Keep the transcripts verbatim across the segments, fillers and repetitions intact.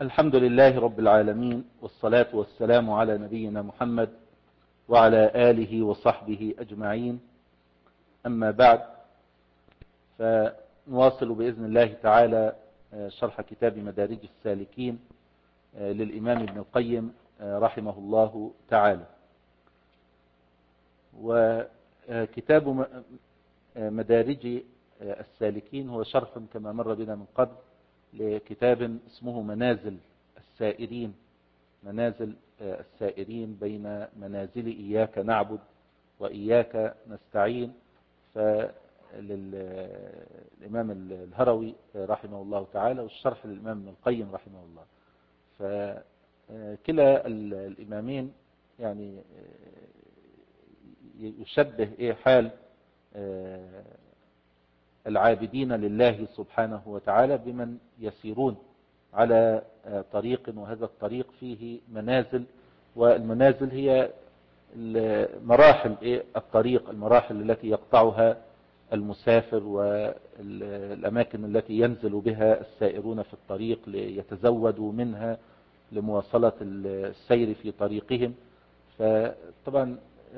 الحمد لله رب العالمين، والصلاة والسلام على نبينا محمد وعلى آله وصحبه أجمعين. أما بعد، فنواصل بإذن الله تعالى شرح كتاب مدارج السالكين للإمام ابن القيم رحمه الله تعالى. وكتاب مدارج السالكين هو شرح كما مر بنا من قبل لكتاب اسمه منازل السائرين منازل السائرين بين منازل إياك نعبد وإياك نستعين، فللإمام الهروي رحمه الله تعالى، والشرح للإمام ابن القيم رحمه الله. فكلا الإمامين يعني يشبه إيه حال العابدين لله سبحانه وتعالى بمن يسيرون على طريق، وهذا الطريق فيه منازل، والمنازل هي مراحل الطريق، المراحل التي يقطعها المسافر والأماكن التي ينزل بها السائرون في الطريق ليتزودوا منها لمواصلة السير في طريقهم. فطبعا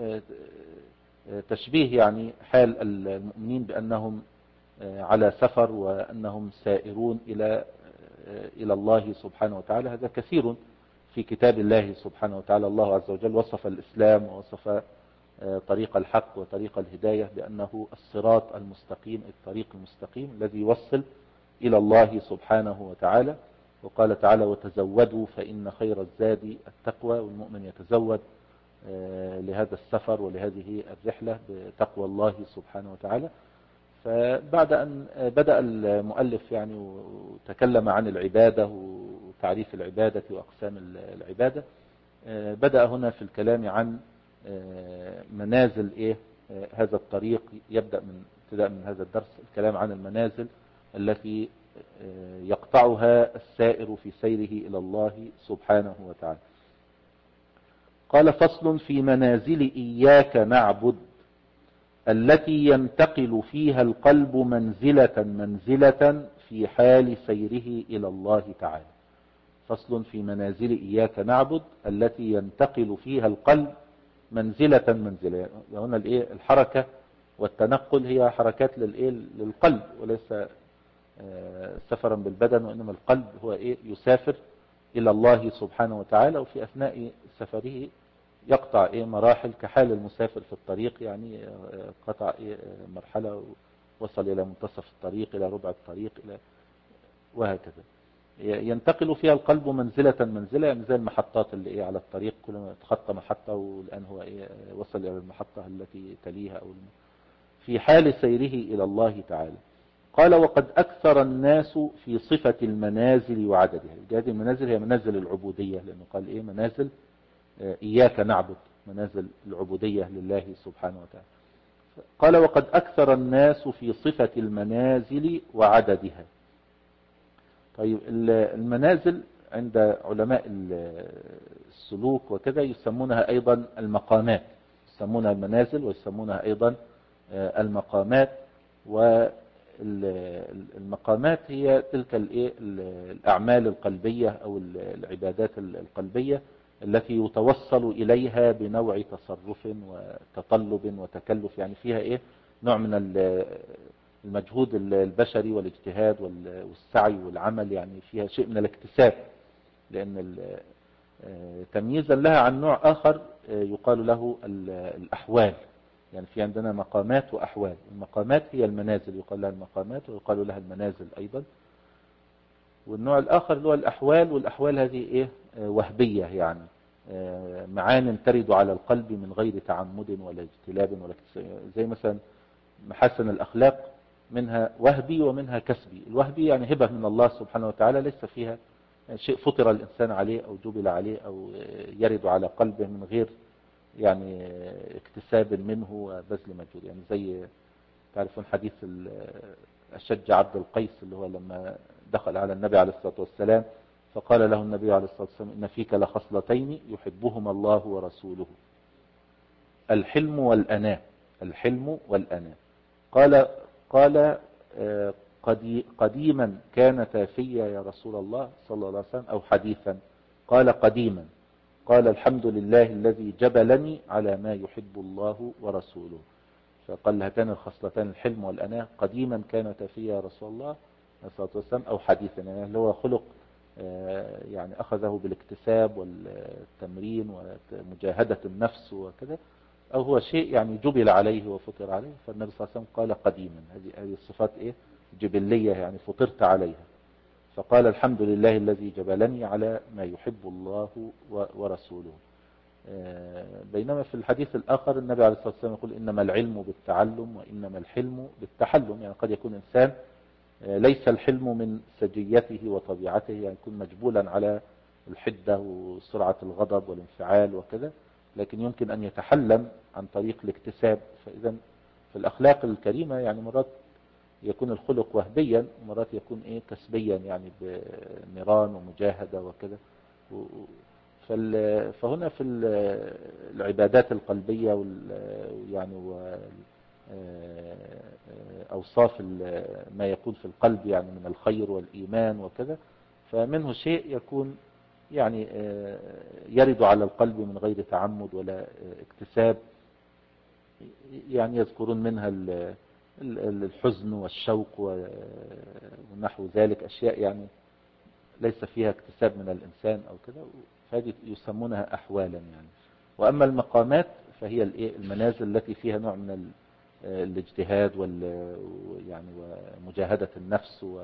تشبيه يعني حال المؤمنين بأنهم على سفر وأنهم سائرون إلى إلى الله سبحانه وتعالى، هذا كثير في كتاب الله سبحانه وتعالى. الله عز وجل وصف الإسلام ووصف طريق الحق وطريق الهداية بأنه الصراط المستقيم، الطريق المستقيم الذي يوصل إلى الله سبحانه وتعالى. وقال تعالى: وتزودوا فإن خير الزاد التقوى. والمؤمن يتزود لهذا السفر ولهذه الرحلة بتقوى الله سبحانه وتعالى. فبعد أن بدأ المؤلف يعني وتكلم عن العبادة وتعريف العبادة وأقسام العبادة، بدأ هنا في الكلام عن منازل إيه هذا الطريق. يبدأ من ابتداء من هذا الدرس الكلام عن المنازل التي يقطعها السائر في سيره إلى الله سبحانه وتعالى. قال: فصل في منازل إياك نعبد التي ينتقل فيها القلب منزلة منزلة في حال سيره إلى الله تعالى. فصل في منازل إياك نعبد التي ينتقل فيها القلب منزلة منزلة. هنا الحركة والتنقل هي حركات للقلب وليس سفرا بالبدن، وإنما القلب هو إيه يسافر إلى الله سبحانه وتعالى، وفي أثناء سفره يقطع إيه مراحل كحال المسافر في الطريق، يعني قطع إيه مرحلة وصل إلى منتصف الطريق، إلى ربع الطريق، إلى وهكذا. ينتقل فيها القلب منزلة منزلة، يعني زي المحطات اللي إيه على الطريق، كل ما تخطى محطة والآن هو إيه وصل إلى المحطة التي تليها، أو في حال سيره إلى الله تعالى. قال: وقد أكثر الناس في صفة المنازل وعددها. هذه المنازل هي منازل العبودية، لأنه قال إيه منازل إياك نعبد، منازل العبودية لله سبحانه وتعالى. قال: وقد أكثر الناس في صفة المنازل وعددها. طيب، المنازل عند علماء السلوك وكذا يسمونها أيضا المقامات، يسمونها المنازل ويسمونها أيضا المقامات. والمقامات هي تلك الأعمال القلبية أو العبادات القلبية التي يتوصل إليها بنوع تصرف وتطلب وتكلف، يعني فيها إيه نوع من المجهود البشري والاجتهاد والسعي والعمل، يعني فيها شيء من الاكتساب، لأن تمييزا لها عن نوع آخر يقال له الأحوال. يعني في عندنا مقامات وأحوال. المقامات هي المنازل، يقال لها المقامات ويقال لها المنازل أيضا. والنوع الآخر اللي هو الأحوال، والأحوال هذه إيه وهبية، يعني معان ترد على القلب من غير تعمد ولا اجتلاب ولا اكتساب. زي مثلا محاسن الأخلاق، منها وهبي ومنها كسبي. الوهبي يعني هبة من الله سبحانه وتعالى، ليس فيها شيء فطر الإنسان عليه أو جبل عليه أو يرد على قلبه من غير يعني اكتساب منه وبذل مجهود. يعني زي تعرفون حديث الأشج عبد القيس، اللي هو لما دخل على النبي عليه الصلاة والسلام فقال له النبي عليه الصلاة والسلام: إن فيك لخصلتين يحبهما الله ورسوله، الحلم والأناة. الحلم والأناة. قال قال قدي قديما كان تافيا يا رسول الله صلى الله عليه وسلم أو حديثا؟ قال قديما. قال الحمد لله الذي جبلني على ما يحب الله ورسوله. فقال هاتان الخصلتان الحلم والأناة قديما كان تافيا يا رسول الله صلى الله عليه وسلم أو حديثا، يعني اللي هو خلق يعني أخذه بالاكتساب والتمرين ومجاهدة النفس وكذا، أو هو شيء يعني جبل عليه وفطر عليه. فالنبي صلى الله عليه وسلم قال قديما، هذه هذه الصفات إيه؟ جبلية، يعني فطرت عليها. فقال الحمد لله الذي جبلني على ما يحب الله ورسوله. بينما في الحديث الآخر النبي عليه الصلاة والسلام يقول إنما العلم بالتعلم وإنما الحلم بالتحلم. يعني قد يكون إنسان ليس الحلم من سجيته وطبيعته، يعني يكون مجبولا على الحدة وسرعة الغضب والانفعال وكذا، لكن يمكن أن يتحلم عن طريق الاكتساب. فإذا في الأخلاق الكريمة يعني مرات يكون الخلق وهبيا ومرات يكون إيه كسبيا، يعني بنيران ومجاهدة وكذا. فهنا في العبادات القلبية يعني أوصاف ما يكون في القلب يعني من الخير والإيمان وكذا، فمنه شيء يكون يعني يرد على القلب من غير تعمد ولا اكتساب. يعني يذكرون منها الحزن والشوق ونحو ذلك، أشياء يعني ليس فيها اكتساب من الإنسان أو كذا، فهذه يسمونها أحوالا يعني. وأما المقامات فهي المنازل التي فيها نوع من الاجتهاد وال يعني ومجاهدة النفس و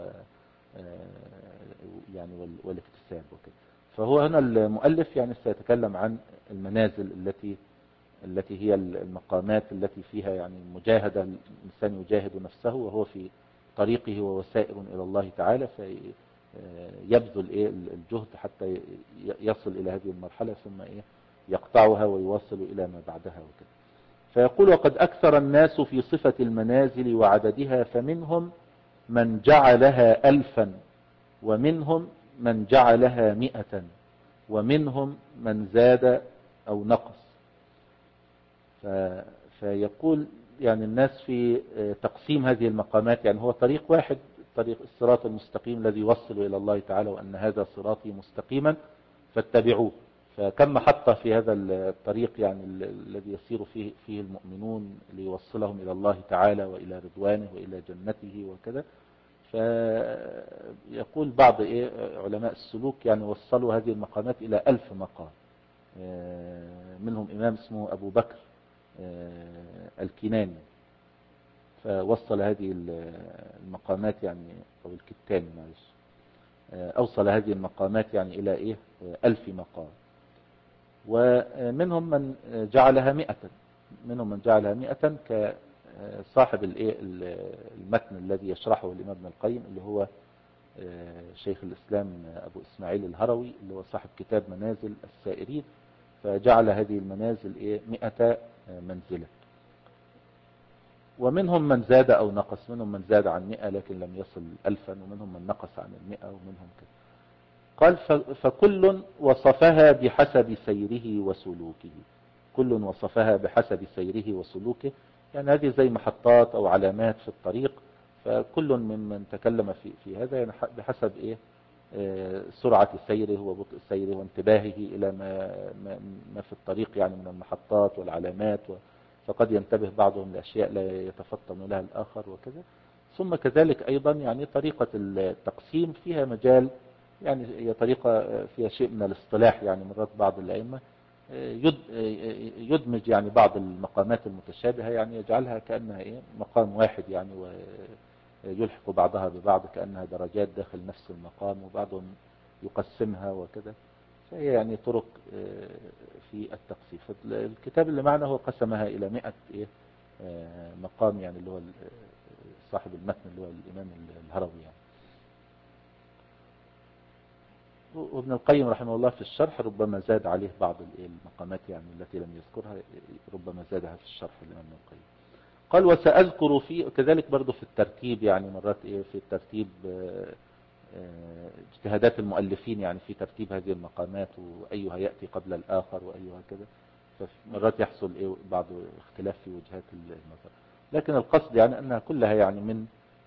يعني والاكتساب وكذا. فهو هنا المؤلف يعني سيتكلم عن المنازل التي التي هي المقامات التي فيها يعني مجاهدة، الإنسان يجاهد نفسه وهو في طريقه ووسائر إلى الله تعالى، فيبذل إيه الجهد حتى يصل إلى هذه المرحلة، ثم إيه يقطعها ويواصل إلى ما بعدها وكذا. فيقول وقد أكثر الناس في صفة المنازل وعددها، فمنهم من جعلها ألفا، ومنهم من جعلها مئة، ومنهم من زاد أو نقص. فيقول يعني الناس في تقسيم هذه المقامات، يعني هو طريق واحد، طريق الصراط المستقيم الذي يوصل إلى الله تعالى، وأن هذا صراطي مستقيما فاتبعوه. فكم محطة في هذا الطريق يعني الذي يسير فيه فيه المؤمنون ليوصلهم إلى الله تعالى وإلى رضوانه وإلى جنته وكذا. فيقول بعض إيه علماء السلوك يعني وصلوا هذه المقامات إلى ألف مقام. منهم إمام اسمه أبو بكر الكناني، فوصل هذه المقامات يعني أو الكتاني معلش أوصل هذه المقامات يعني إلى إيه ألف مقام. ومنهم من جعلها مئة، منهم من جعلها مئة كصاحب الإيه المتن الذي يشرحه الإمام ابن القيم، اللي هو شيخ الإسلام أبو إسماعيل الهروي، اللي هو صاحب كتاب منازل السائرين، فجعل هذه المنازل إيه مئة منزلة. ومنهم من زاد أو نقص، منهم من زاد عن مئة لكن لم يصل ألفا، ومنهم من نقص عن المئة، ومنهم كذا. قال فكل وصفها بحسب سيره وسلوكه، كل وصفها بحسب سيره وسلوكه، يعني هذه زي محطات أو علامات في الطريق، فكل ممن تكلم في في هذا يعني بحسب إيه سرعة سيره وبطء سيره وانتباهه إلى ما ما في الطريق يعني من المحطات والعلامات، فقد ينتبه بعضهم لأشياء لا يتفطن لها الآخر وكذا. ثم كذلك أيضا يعني طريقة التقسيم فيها مجال، يعني هي طريقة فيها شيء من الاصطلاح، يعني مرات بعض الأئمة يدمج يعني بعض المقامات المتشابهة، يعني يجعلها كأنها إيه مقام واحد يعني، ويلحق بعضها ببعض كأنها درجات داخل نفس المقام، وبعضهم يقسمها وكذا. فهي يعني طرق في التقسيم. الكتاب اللي معنا هو قسمها إلى مئة إيه مقام، يعني اللي هو صاحب المتن اللي هو الإمام الهروي يعني. وابن القيم رحمه الله في الشرح ربما زاد عليه بعض المقامات يعني التي لم يذكرها، ربما زادها في الشرح الإمام ابن القيم. قال وسأذكر في كذلك برضو في الترتيب، يعني مرات إيه في الترتيب اجتهادات المؤلفين يعني في ترتيب هذه المقامات، وأيها يأتي قبل الآخر وأيها كذا، فمرات يحصل إيه بعض اختلاف في وجهات النظر، لكن القصد يعني أنها كلها يعني من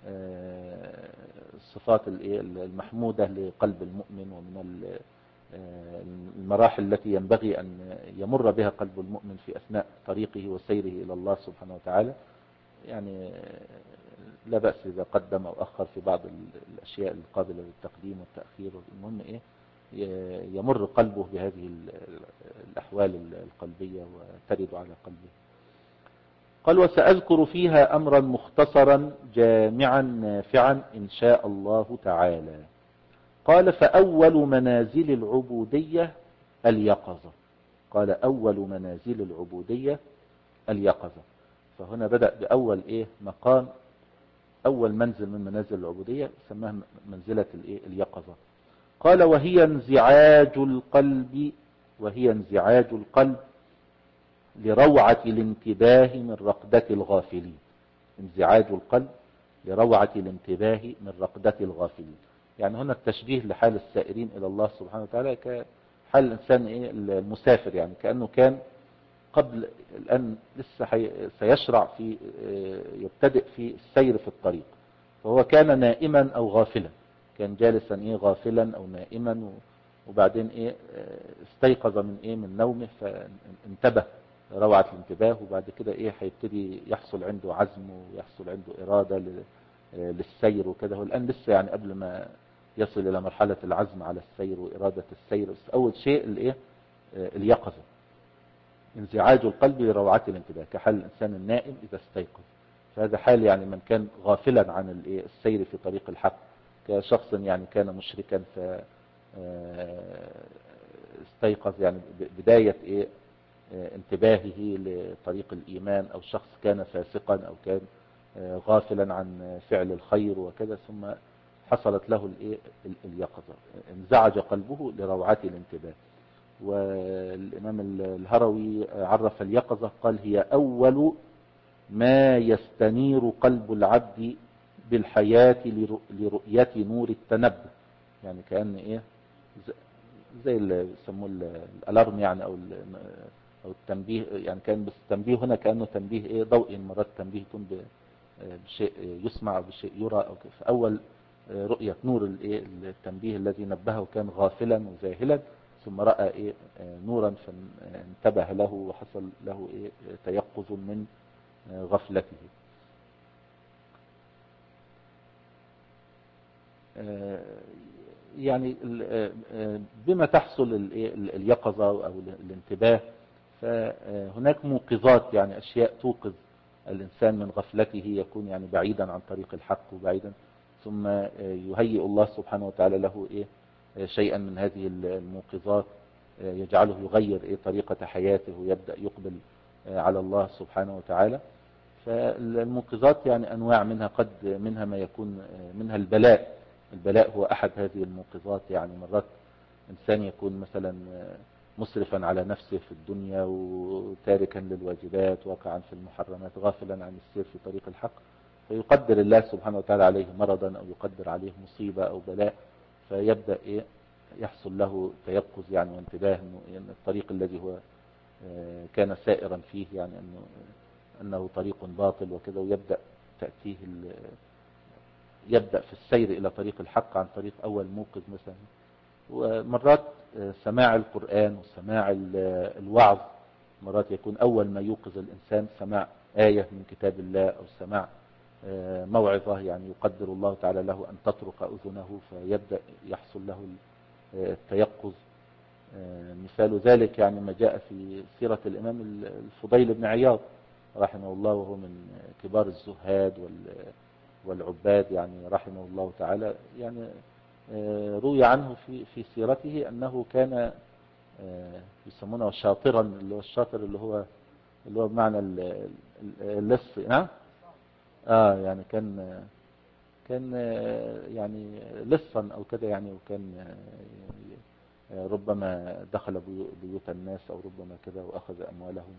الصفات المحمودة لقلب المؤمن، ومن المراحل التي ينبغي أن يمر بها قلب المؤمن في أثناء طريقه وسيره إلى الله سبحانه وتعالى. يعني لا بأس إذا قدم أو أخر في بعض الأشياء القابلة للتقديم والتأخير. المهم إيه يمر قلبه بهذه الأحوال القلبية وترد على قلبه. قال: وسأذكر فيها أمرا مختصرا جامعا نافعا إن شاء الله تعالى. قال: فأول منازل العبودية اليقظة. قال: أول منازل العبودية اليقظة. فهنا بدأ بأول إيه مقام، أول منزل من منازل العبودية سماها منزلة الإيه اليقظة. قال: وهي انزعاج القلب وهي انزعاج القلب لروعة الانتباه من رقدة الغافلين. انزعاج القلب لروعة الانتباه من رقدة الغافلين. يعني هنا التشبيه لحال السائرين إلى الله سبحانه وتعالى كحال الإنسان إيه المسافر، يعني كأنه كان قبل الآن لسه سيشرع في يبتدئ في السير في الطريق، فهو كان نائما أو غافلا، كان جالسا إيه غافلا أو نائما، وبعدين إيه استيقظ من إيه من نومه فانتبه روعة الانتباه، وبعد كده إيه هيبتدي يحصل عنده عزم ويحصل عنده إرادة للسير وكده. هو الآن لسه يعني قبل ما يصل إلى مرحلة العزم على السير وإرادة السير، بس أول شيء الإيه اليقظة، انزعاج القلب لروعة الانتباه كحال الإنسان النائم إذا استيقظ. فهذا حال يعني من كان غافلا عن السير في طريق الحق، كشخص يعني كان مشركا فاستيقظ يعني بداية إيه انتباهه لطريق الإيمان، أو شخص كان فاسقا أو كان غافلا عن فعل الخير وكذا، ثم حصلت له الإيه اليقظة، انزعج قلبه لروعة الانتباه. والإمام الهروي عرف اليقظة قال: هي أول ما يستنير قلب العبد بالحياة لرؤية نور التنبه. يعني كأن إيه زي اللي يسموه الألارم يعني، أو أو التنبيه، يعني كان بس التنبيه هنا كأنه تنبيه إيه ضوئي، مرات التنبيه يكون بشيء يسمع وبشيء يرى أو كده. فأول رؤية نور التنبيه الذي نبهه كان غافلا وزاهلا، ثم رأى إيه نورا فانتبه له وحصل له إيه تيقظ من غفلته. يعني بما تحصل اليقظة أو الانتباه، فهناك موقظات، يعني أشياء توقظ الإنسان من غفلته، يكون يعني بعيدا عن طريق الحق وبعيدا، ثم يهيئ الله سبحانه وتعالى له إيه شيئا من هذه الموقظات يجعله يغير إيه طريقة حياته ويبدأ يقبل على الله سبحانه وتعالى. فالموقظات يعني أنواع منها، قد منها ما يكون منها البلاء. البلاء هو أحد هذه الموقظات. يعني مرات إنسان يكون مثلا مسرفا على نفسه في الدنيا وتاركا للواجبات واقعا في المحرمات غافلا عن السير في طريق الحق، فيقدر الله سبحانه وتعالى عليه مرضا أو يقدر عليه مصيبة أو بلاء، فيبدأ إيه يحصل له تيقظ يعني وانتباه أن الطريق الذي هو كان سائرا فيه يعني أنه, أنه طريق باطل وكذا، ويبدأ تأتيه يبدأ في السير إلى طريق الحق عن طريق أول موقظ مثلا. ومرات سماع القرآن وسماع الوعظ، مرات يكون أول ما يوقظ الإنسان سماع آية من كتاب الله أو سماع موعظة، يعني يقدر الله تعالى له أن تطرق أذنه فيبدأ يحصل له التيقظ. مثال ذلك يعني ما جاء في سيرة الإمام الفضيل بن عياض رحمه الله، وهو من كبار الزهاد والعباد يعني رحمه الله تعالى. يعني روي عنه في في سيرته أنه كان يسمونه شاطرا، اللي هو الشاطر اللي هو اللي هو بمعنى اللص، نعم اه يعني كان كان يعني لصا او كده يعني، وكان ربما دخل بيوت الناس او ربما كده واخذ اموالهم.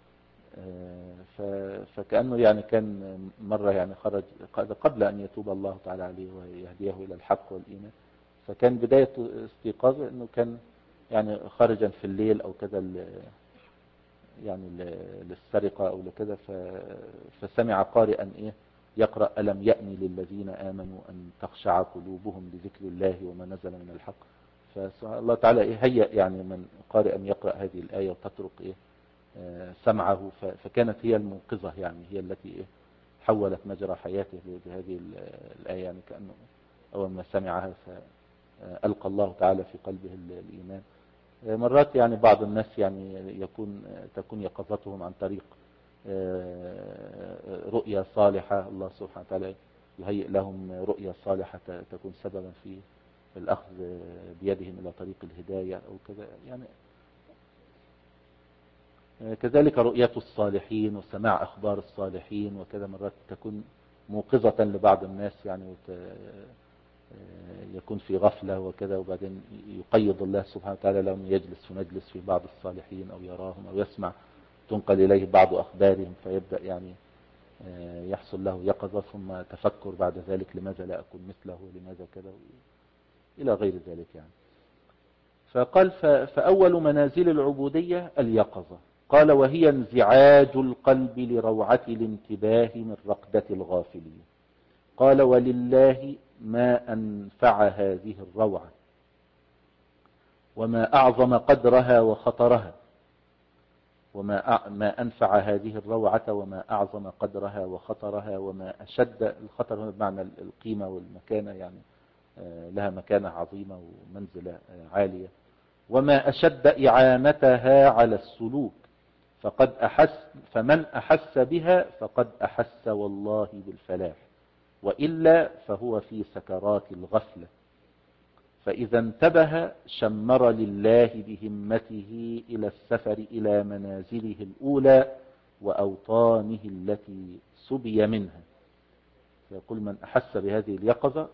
فكأنه يعني كان مرة يعني خرج قبل أن يتوب الله تعالى عليه ويهديه إلى الحق والإيمان، فكان بداية استيقاظه أنه كان يعني خارجا في الليل أو كذا يعني للسرقة أو لكذا، فسمع قارئا إيه يقرأ ألم يأني للذين آمنوا أن تخشع قلوبهم لذكر الله وما نزل من الحق. فالله تعالى إيه هيأ يعني من قارئ أن يقرأ هذه الآية وتطرق إيه آه سمعه، فكانت هي المنقذة، يعني هي التي إيه حولت مجرى حياته بهذه الآية، يعني كأنه أول ما سمعها فألقى الله تعالى في قلبه الإيمان. مرات يعني بعض الناس يعني يكون تكون يقظتهم عن طريق رؤية صالحة، الله سبحانه وتعالى يهيئ لهم رؤية صالحة تكون سببا في الأخذ بيدهم إلى طريق الهداية أو كذا يعني. كذلك رؤية الصالحين وسماع أخبار الصالحين وكذا مرات تكون موقظة لبعض الناس، يعني يكون في غفلة وكذا، وبعدين يقيض الله سبحانه وتعالى لهم يجلس في مجلس في بعض الصالحين أو يراهم أو يسمع تنقل إليه بعض أخبارهم، فيبدأ يعني يحصل له يقظة ثم تفكر بعد ذلك لماذا لا أكون مثله لماذا كذا إلى غير ذلك يعني. فقال فأول منازل العبودية اليقظة. قال وهي انزعاج القلب لروعة الانتباه من رقدة الغافلين. قال ولله ما أنفع هذه الروعة وما أعظم قدرها وخطرها، وما ما أنفع هذه الروعة وما أعظم قدرها وخطرها وما أشد الخطر بمعنى القيمة والمكانة، يعني لها مكانة عظيمة ومنزلة عالية، وما أشد إعانتها على السلوك، فقد أحس فمن أحس بها فقد أحس والله بالفلاح، وإلا فهو في سكرات الغفلة، فإذا انتبه شمر لله بهمته إلى السفر إلى منازله الأولى وأوطانه التي سبي منها. فيقول من أحس بهذه اليقظة،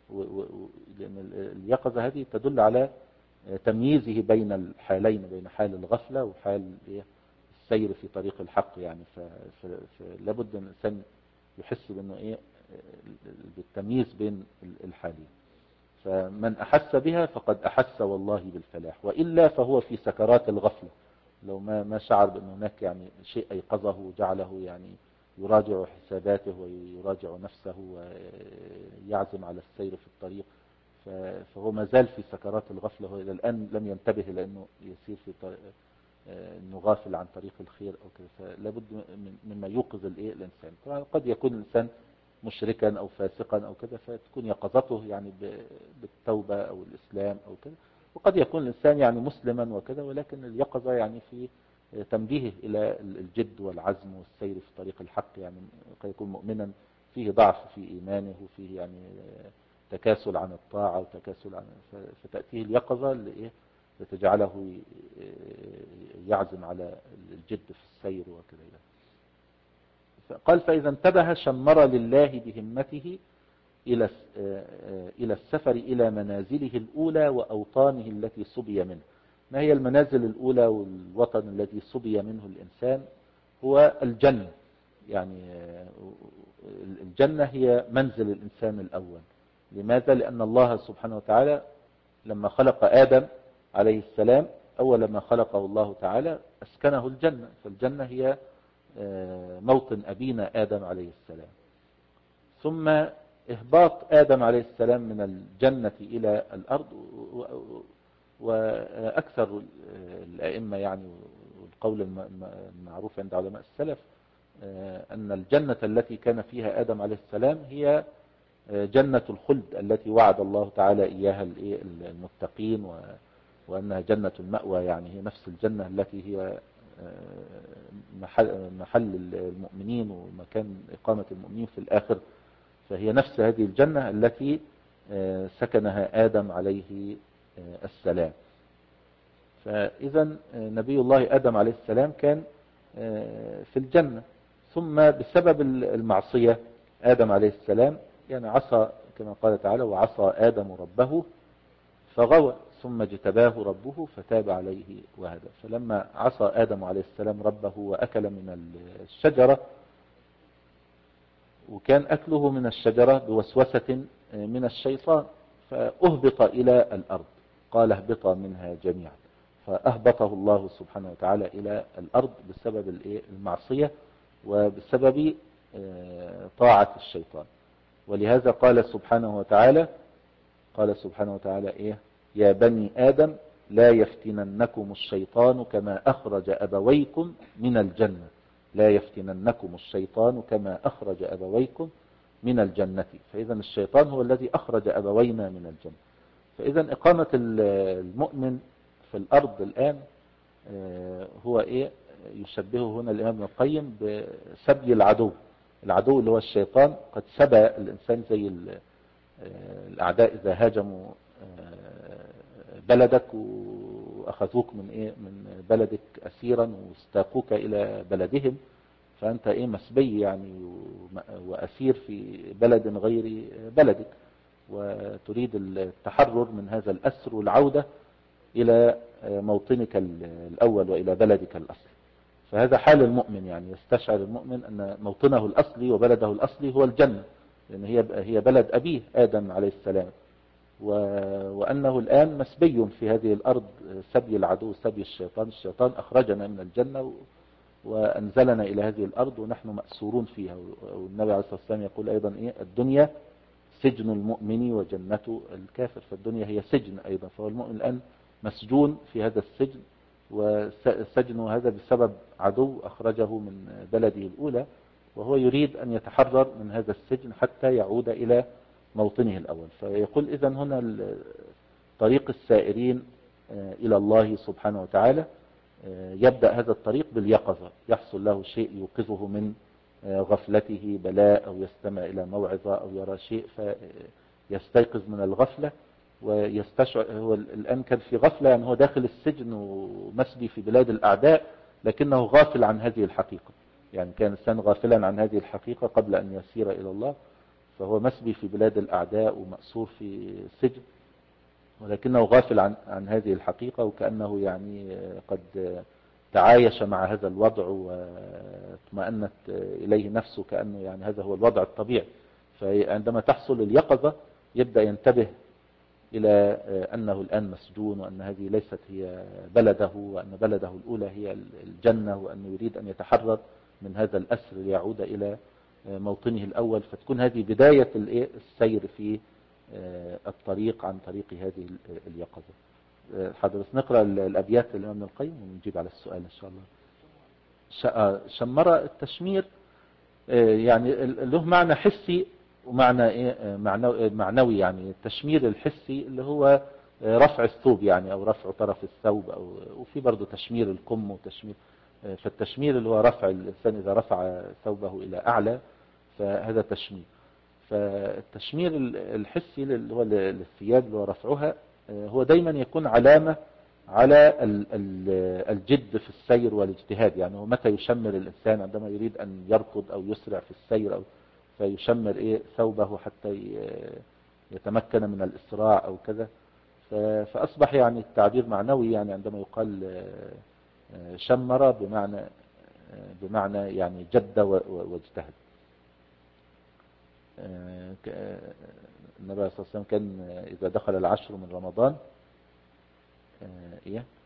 لأن اليقظة هذه تدل على تمييزه بين الحالين، بين حال الغفلة وحال السير في طريق الحق يعني. فلابد أن الإنسان يحس بأنه إيه بالتمييز بين الحالين. فمن أحس بها فقد أحس والله بالفلاح، وإلا فهو في سكرات الغفلة، لو ما ما شعر بأن هناك يعني شيء أيقظه وجعله يعني يراجع حساباته ويراجع نفسه ويعزم على السير في الطريق، فهو ما زال في سكرات الغفلة، وإلى الآن لم ينتبه لأنه يسير في طريق انه غافل عن طريق الخير او كذا. فلا بد مما يوقظ الايه الانسان. طبعا قد يكون الانسان مشركا او فاسقا او كذا فتكون يقظته يعني بالتوبة او الاسلام او كذا، وقد يكون الانسان يعني مسلما وكذا، ولكن اليقظة يعني في تنبيهه الى الجد والعزم والسير في طريق الحق. يعني قد يكون مؤمنا فيه ضعف في ايمانه وفيه يعني تكاسل عن الطاعة وتكاسل عن، فتأتيه اليقظة لإيه لتجعله يعزم على الجد في السير وكذا. قال فإذا انتبه شمر لله بهمته إلى إلى السفر إلى منازله الأولى وأوطانه التي سبي منه. ما هي المنازل الأولى والوطن الذي سبي منه الإنسان؟ هو الجنة. يعني الجنة هي منزل الإنسان الأول. لماذا؟ لأن الله سبحانه وتعالى لما خلق آدم عليه السلام أول ما خلقه الله تعالى أسكنه الجنة، فالجنة هي موطن أبينا آدم عليه السلام. ثم إهباط آدم عليه السلام من الجنة إلى الأرض، وأكثر الأئمة يعني والقول المعروف عند علماء السلف أن الجنة التي كان فيها آدم عليه السلام هي جنة الخلد التي وعد الله تعالى إياها المتقين، وأنها جنة المأوى. يعني هي نفس الجنة التي هي محل, محل المؤمنين ومكان إقامة المؤمنين في الآخر، فهي نفس هذه الجنة التي سكنها آدم عليه السلام. فإذا نبي الله آدم عليه السلام كان في الجنة، ثم بسبب المعصية آدم عليه السلام يعني عصى كما قال تعالى وعصى آدم ربه فغوى ثم اجتباه ربه فتاب عليه وهدى. فلما عصى آدم عليه السلام ربه وأكل من الشجرة، وكان أكله من الشجرة بوسوسة من الشيطان، فأهبط إلى الأرض، قال اهبطا منها جميعا، فأهبطه الله سبحانه وتعالى إلى الأرض بسبب المعصية وبسبب طاعة الشيطان. ولهذا قال سبحانه وتعالى قال سبحانه وتعالى إيه؟ يا بني آدم لا يفتننكم الشيطان كما أخرج أبويكم من الجنة لا يفتننكم الشيطان كما أخرج أبويكم من الجنة. فإذا الشيطان هو الذي أخرج أبوينا من الجنة. فإذا إقامة المؤمن في الأرض الآن هو إيه؟ يشبهه هنا الإمام ابن القيم بسبي العدو. العدو اللي هو الشيطان قد سبى الإنسان زي الأعداء إذا هاجموا بلدك وأخذوك من إيه من بلدك أسيرا واستاقوك إلى بلدهم، فأنت إيه مسبي يعني وأسير في بلد غير بلدك، وتريد التحرر من هذا الأسر والعودة إلى موطنك الأول وإلى بلدك الأصلي. فهذا حال المؤمن، يعني يستشعر المؤمن أن موطنه الأصلي وبلده الأصلي هو الجنة، لأن هي هي بلد أبيه آدم عليه السلام، وأنه الآن مسبي في هذه الأرض سبي العدو سبي الشيطان. الشيطان أخرجنا من الجنة وأنزلنا إلى هذه الأرض ونحن مأسورون فيها. والنبي عليه الصلاة والسلام يقول أيضا إيه؟ الدنيا سجن المؤمن وجنة الكافر. فالدنيا هي سجن أيضا، فهو المؤمن الآن مسجون في هذا السجن، وسجن هذا بسبب عدو أخرجه من بلده الأولى، وهو يريد أن يتحرر من هذا السجن حتى يعود إلى موطنه الأول. فيقول إذن هنا طريق السائرين إلى الله سبحانه وتعالى يبدأ هذا الطريق باليقظة، يحصل له شيء يوقظه من غفلته، بلاء أو يستمع إلى موعظة أو يرى شيء فيستيقظ من الغفلة ويستشعر. هو الآن كان في غفلة، يعني هو داخل السجن ومسبي في بلاد الأعداء، لكنه غافل عن هذه الحقيقة. يعني كان الإنسان غافلا عن هذه الحقيقة قبل أن يسير إلى الله، فهو مسبي في بلاد الأعداء ومأسور في سجن، ولكنه غافل عن عن هذه الحقيقة، وكأنه يعني قد تعايش مع هذا الوضع واطمأنت إليه نفسه، كأنه يعني هذا هو الوضع الطبيعي. فعندما تحصل اليقظة يبدأ ينتبه إلى أنه الآن مسجون، وأن هذه ليست هي بلده، وأن بلده الأولى هي الجنة، وأنه يريد أن يتحرر من هذا الأسر ليعود إلى موطنه الأول. فتكون هذه بداية السير في الطريق عن طريق هذه اليقظة. حضرتك نقرأ الأبيات للإمام ابن القيم ونجيب على السؤال إن شاء الله. شمر التشمير يعني له معنى حسي ومعنى إيه معنوي. يعني التشمير الحسي اللي هو رفع الثوب يعني، أو رفع طرف الثوب، أو وفي برضه تشمير الكم وتشمير. فالتشمير اللي هو رفع الإنسان إذا رفع ثوبه إلى أعلى، فهذا تشمير. فالتشمير الحسي اللي هو للثياب اللي هو رفعها، هو دايما يكون علامة على الجد في السير والاجتهاد. يعني هو متى يشمر الإنسان؟ عندما يريد أن يركض أو يسرع في السير، أو فيشمر إيه ثوبه حتى يتمكن من الإسراع أو كذا. فأصبح يعني التعبير معنوي، يعني عندما يقال شمر بمعنى بمعنى يعني جد واجتهد. النبي صلى الله عليه وسلم كان إذا دخل العشر من رمضان إيه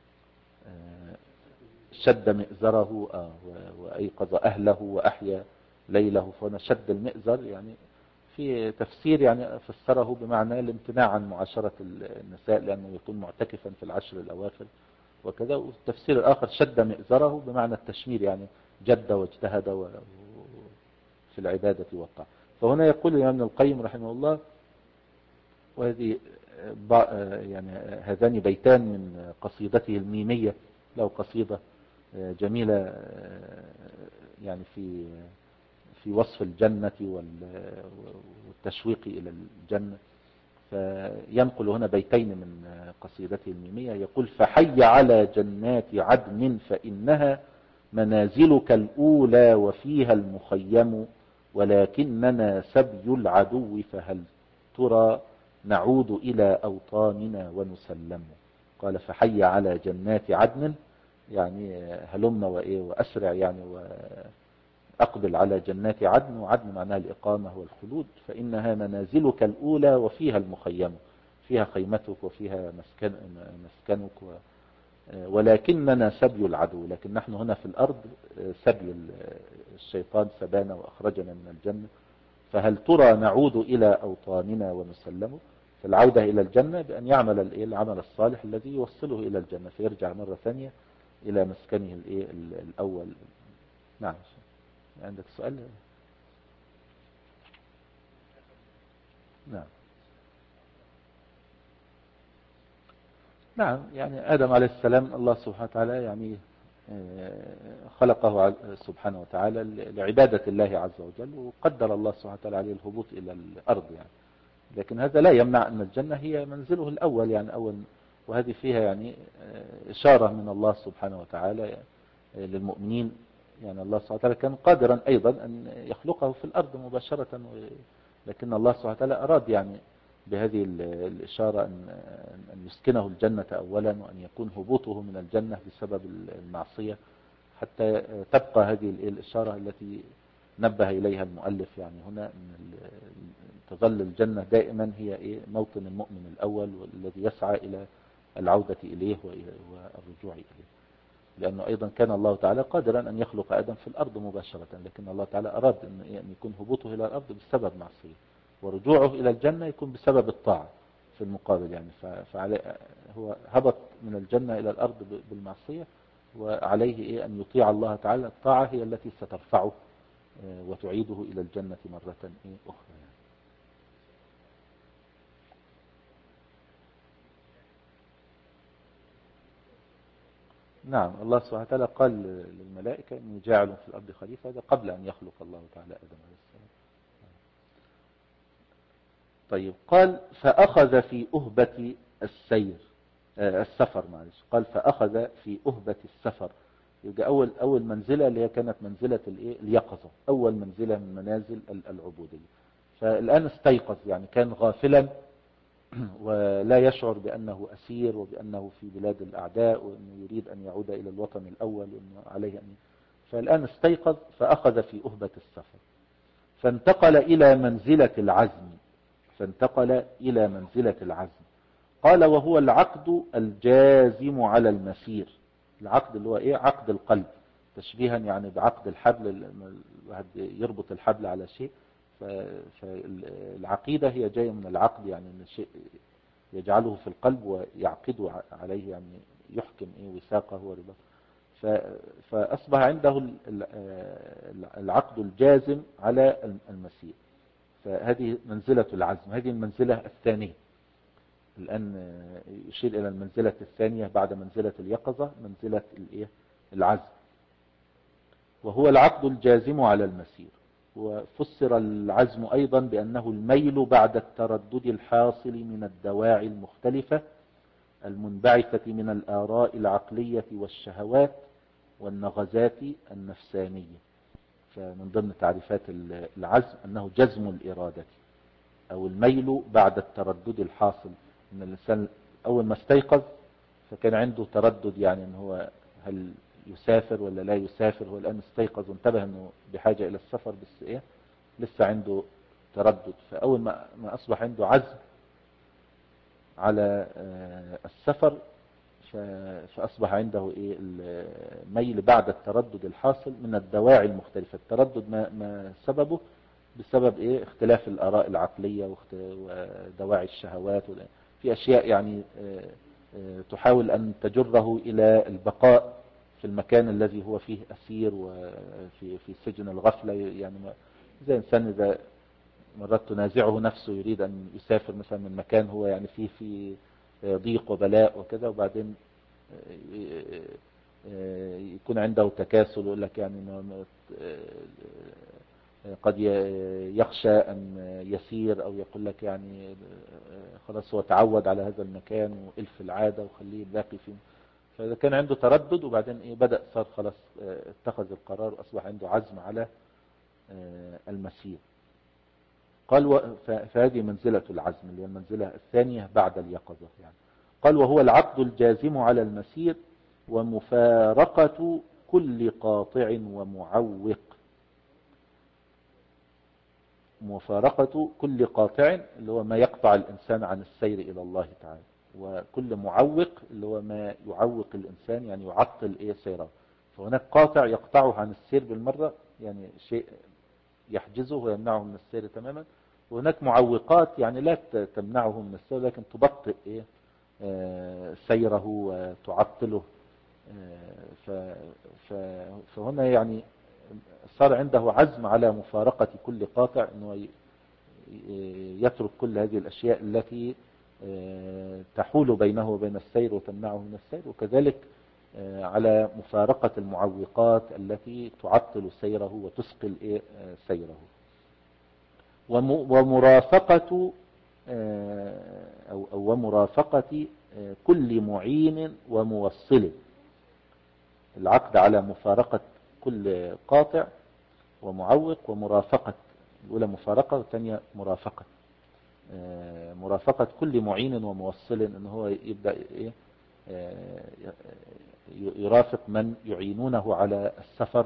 شد مئزره آه وأيقظ أهله وأحيا ليله. فهنا شد المئزر يعني في تفسير يعني فسره بمعنى الامتناع عن معاشرة النساء لأنه يكون معتكفا في العشر الأواخر وكذا. والتفسير الآخر شد مئزره بمعنى التشمير، يعني جد واجتهد في العبادة والطاعة. فهنا يقول الإمام ابن القيم رحمه الله، وهذه يعني هذان بيتان من قصيدته الميمية، له قصيدة جميلة يعني في في وصف الجنة والتشويق إلى الجنة. فينقل هنا بيتين من قصيدته الميمية، يقول: فحي على جنات عدن فإنها منازلك الأولى وفيها المخيم، ولكننا سبي العدو فهل ترى نعود إلى أوطاننا ونسلم. قال: فحي على جنات عدن، يعني هلم وإيه وأسرع يعني وأقبل على جنات عدن، وعدن معناها الإقامة والخلود، فإنها منازلك الأولى وفيها المخيم، فيها خيمتك وفيها مسكن مسكنك ولكننا سبي العدو، لكن نحن هنا في الأرض سبي الشيطان سبانا وأخرجنا من الجنة. فهل ترى نعود إلى أوطاننا ونسلمه؟ فالعودة إلى الجنة بأن يعمل العمل الصالح الذي يوصله إلى الجنة، فيرجع مرة ثانية إلى مسكنه الأول. نعم. عندك سؤال؟ نعم. نعم، يعني آدم عليه السلام الله سبحانه وتعالى يعني خلقه سبحانه وتعالى لعبادة الله عز وجل، وقدر الله سبحانه وتعالى عليه الهبوط إلى الأرض يعني. لكن هذا لا يمنع أن الجنة هي منزله الأول يعني أول، وهذه فيها يعني إشارة من الله سبحانه وتعالى للمؤمنين. يعني الله سبحانه وتعالى كان قادرا أيضا أن يخلقه في الأرض مباشرة، لكن الله سبحانه وتعالى أراد يعني بهذه الإشارة أن يسكنه الجنة أولا، وأن يكون هبوطه من الجنة بسبب المعصية، حتى تبقى هذه الإشارة التي نبه إليها المؤلف يعني هنا، أن تظل الجنة دائما هي موطن المؤمن الأول، والذي يسعى إلى العودة إليه والرجوع إليه. لأنه أيضا كان الله تعالى قادرا أن يخلق آدم في الأرض مباشرة، لكن الله تعالى أراد أن يكون هبوطه إلى الأرض بسبب معصية، ورجوعه إلى الجنة يكون بسبب الطاعة في المقابل يعني. فهو هبط من الجنة إلى الأرض بالمعصية، وعليه إيه أن يطيع الله تعالى. الطاعة هي التي سترفعه وتعيده إلى الجنة مرة إيه أخرى يعني. نعم، الله سبحانه وتعالى قال للملائكة إني جاعل في الأرض خليفة، هذا قبل أن يخلق الله تعالى آدم عليه السلام. طيب، قال فأخذ في أهبة السير آه السفر معلش قال فأخذ في أهبة السفر. يبقى أول أول منزلة اللي هي كانت منزلة الإيه اليقظة، أول منزلة من منازل العبودية. فالآن استيقظ، يعني كان غافلا ولا يشعر بأنه أسير وبأنه في بلاد الأعداء، وأنه يريد أن يعود إلى الوطن الأول، وأنه عليه أن. فالآن استيقظ فأخذ في أهبة السفر، فانتقل إلى منزلة العزم فانتقل إلى منزلة العزم قال وهو العقد الجازم على المسير. العقد اللي هو إيه؟ عقد القلب، تشبيها يعني بعقد الحبل، الواحد يربط الحبل على شيء. فالعقيدة هي جاية من العقد، يعني من الشيء يجعله في القلب ويعقده عليه، يعني يحكم إيه وثاقه ورباطه. فأصبح عنده العقد الجازم على المسير. فهذه منزلة العزم، هذه المنزلة الثانية. الآن يشير إلى المنزلة الثانية بعد منزلة اليقظة، منزلة العزم، وهو العقد الجازم على المسير. وفسر العزم أيضا بأنه الميل بعد التردد الحاصل من الدواعي المختلفة المنبعثة من الآراء العقلية والشهوات والنغزات النفسانية. فمن ضمن تعريفات العزم أنه جزم الإرادة أو الميل بعد التردد الحاصل. إن الإنسان أول ما استيقظ فكان عنده تردد، يعني أنه هو هل يسافر ولا لا يسافر. هو الآن استيقظ وانتبه أنه بحاجة إلى السفر، بس إيه لسه عنده تردد. فأول ما ما أصبح عنده عزم على السفر فأصبح عنده إيه الميل بعد التردد الحاصل من الدواعي المختلفة. التردد ما, ما سببه بسبب إيه اختلاف الآراء العقلية ودواعي الشهوات. في أشياء يعني تحاول أن تجره إلى البقاء في المكان الذي هو فيه أسير وفي في سجن الغفلة. يعني زي إنسان إذا مرات تنازعه نفسه يريد أن يسافر مثلا من مكان هو يعني فيه في ضيق وبلاء وكذا، وبعدين يكون عنده تكاسل ويقول لك يعني قد يخشى أن يسير، أو يقول لك يعني خلاص هو تعود على هذا المكان وإلف العادة وخليه باقي فيه. فإذا كان عنده تردد وبعدين إيه بدأ صار خلاص اتخذ القرار وأصبح عنده عزم على المسير. قال فهذه منزلة العزم اللي هي المنزلة الثانية بعد اليقظة يعني. قال وهو العقد الجازم على المسير ومفارقة كل قاطع ومعوق. مفارقة كل قاطع اللي هو ما يقطع الإنسان عن السير إلى الله تعالى. وكل معوق اللي هو ما يعوق الإنسان يعني يعطل إيه سيره. فهناك قاطع يقطعه عن السير بالمرة، يعني شيء يحجزه ويمنعه من السير تماما، وهناك معوقات يعني لا تمنعه من السير لكن تبطئ إيه آه سيره وتعطله. آه فهنا يعني صار عنده عزم على مفارقة كل قاطع، أنه يترك كل هذه الأشياء التي تحول بينه وبين السير وتمنعه من السير، وكذلك على مفارقة المعوقات التي تعطل سيره وتثقل سيره. ومرافقة أو ومرافقة كل معين وموصل، العقد على مفارقة كل قاطع ومعوق، ومرافقة الأولى مفارقة والثانية مرافقة. مرافقة كل معين وموصل، ان هو يبدأ يرافق من يعينونه على السفر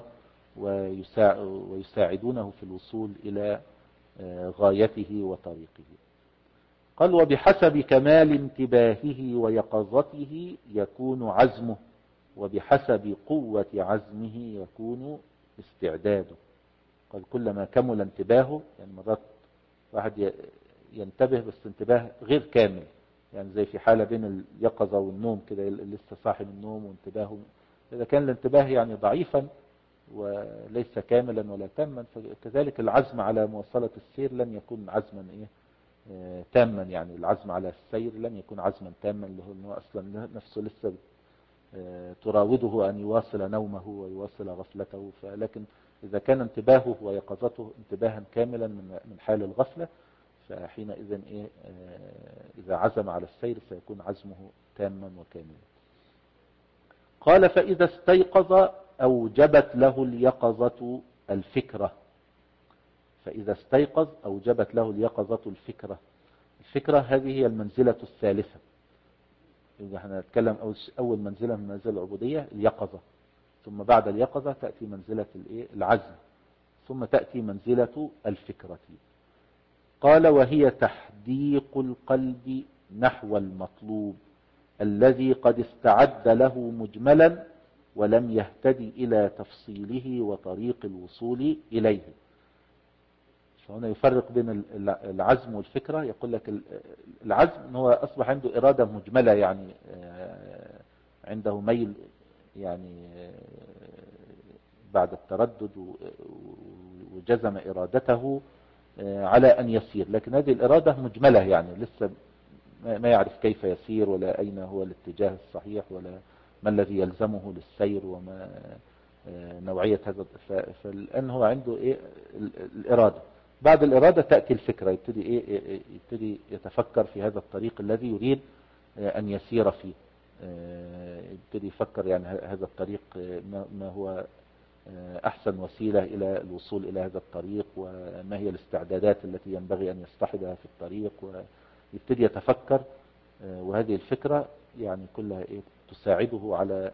ويساعدونه في الوصول إلى غايته وطريقه. قال وبحسب كمال انتباهه ويقظته يكون عزمه، وبحسب قوة عزمه يكون استعداده. قال كلما كمل انتباهه، يعني مرات واحد ينتبه بس انتباه غير كامل، يعني زي في حالة بين اليقظة والنوم كده، لسه صاحي من النوم وانتباهه، إذا كان الانتباه يعني ضعيفا وليس كاملا ولا تاما، فكذلك العزم على مواصلة السير لن يكون عزما ايه اه تاما، يعني العزم على السير لن يكون عزما تاما، اللي هو اصلا نفسه لسه اه تراوده ان يواصل نومه ويواصل غفلته. فلكن اذا كان انتباهه ويقظته انتباها كاملا من من حال الغفلة، فحينئذ ايه اه اذا عزم على السير سيكون عزمه تاما وكاملا. قال فاذا استيقظ أوجبت له اليقظة الفكرة. فإذا استيقظ أوجبت له اليقظة الفكرة. الفكرة هذه هي المنزلة الثالثة. إذا احنا نتكلم أول منزلة من منازل العبودية اليقظة، ثم بعد اليقظة تأتي منزلة العزم، ثم تأتي منزلة الفكرة. قال وهي تحديق القلب نحو المطلوب الذي قد استعد له مجملا ولم يهتدي إلى تفصيله وطريق الوصول إليه. فهنا يفرق بين العزم والفكرة. يقول لك العزم ان هو أصبح عنده إرادة مجملة، يعني عنده ميل يعني بعد التردد وجزم إرادته على أن يسير، لكن هذه الإرادة مجملة، يعني لسه ما يعرف كيف يسير ولا أين هو الاتجاه الصحيح ولا ما الذي يلزمه للسير وما نوعية هذا. فالآن هو عنده إيه الإرادة. بعد الإرادة تأتي الفكرة، يبتدي إيه يبتدي يتفكر في هذا الطريق الذي يريد أن يسير فيه، يبتدي يفكر يعني هذا الطريق ما هو أحسن وسيلة إلى الوصول إلى هذا الطريق، وما هي الاستعدادات التي ينبغي أن يصطحبها في الطريق، ويبتدي يتفكر. وهذه الفكرة يعني كلها إيه تساعده على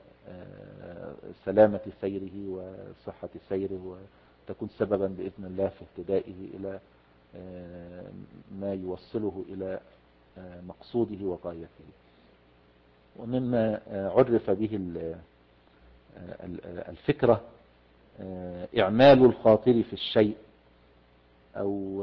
سلامة سيره وصحة سيره، وتكون سببا بإذن الله في اهتدائه إلى ما يوصله إلى مقصوده وغايته. ومما عرف به الفكرة إعمال الخاطر في الشيء، أو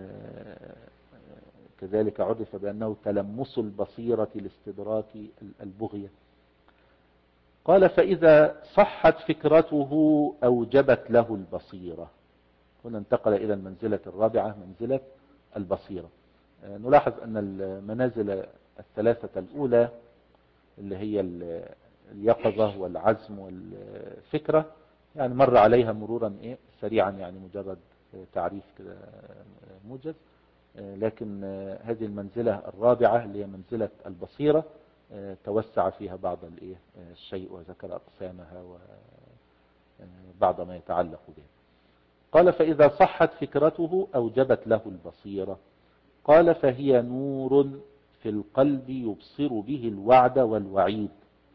كذلك عرف بأنه تلمس البصيرة لاستدراك البغية. قال فإذا صحت فكرته أوجبت له البصيرة. هنا انتقل إلى المنزلة الرابعة، منزلة البصيرة. نلاحظ أن المنازل الثلاثة الأولى اللي هي اليقظة والعزم والفكرة يعني مر عليها مرورا إيه سريعا، يعني مجرد تعريف كده موجز. لكن هذه المنزلة الرابعة اللي هي منزلة البصيرة توسع فيها بعض الايه الشيء وذكر أقسامها وبعض ما يتعلق بها. قال فإذا صحت فكرته أوجبت له البصيرة. قال فهي نور في القلب يبصر به الوعد والوعيد.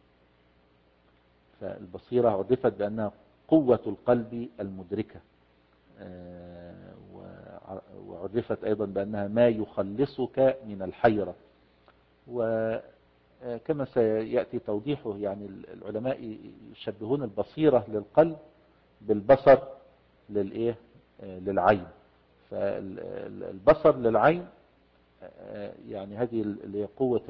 فالبصيرة عرفت بأنها قوة القلب المدركة، وعرفت أيضا بأنها ما يخلصك من الحيرة. كما سيأتي توضيحه، يعني العلماء يشبهون البصيرة للقلب بالبصر للإيه للعين. فالبصر للعين يعني هذه اللي هي قوة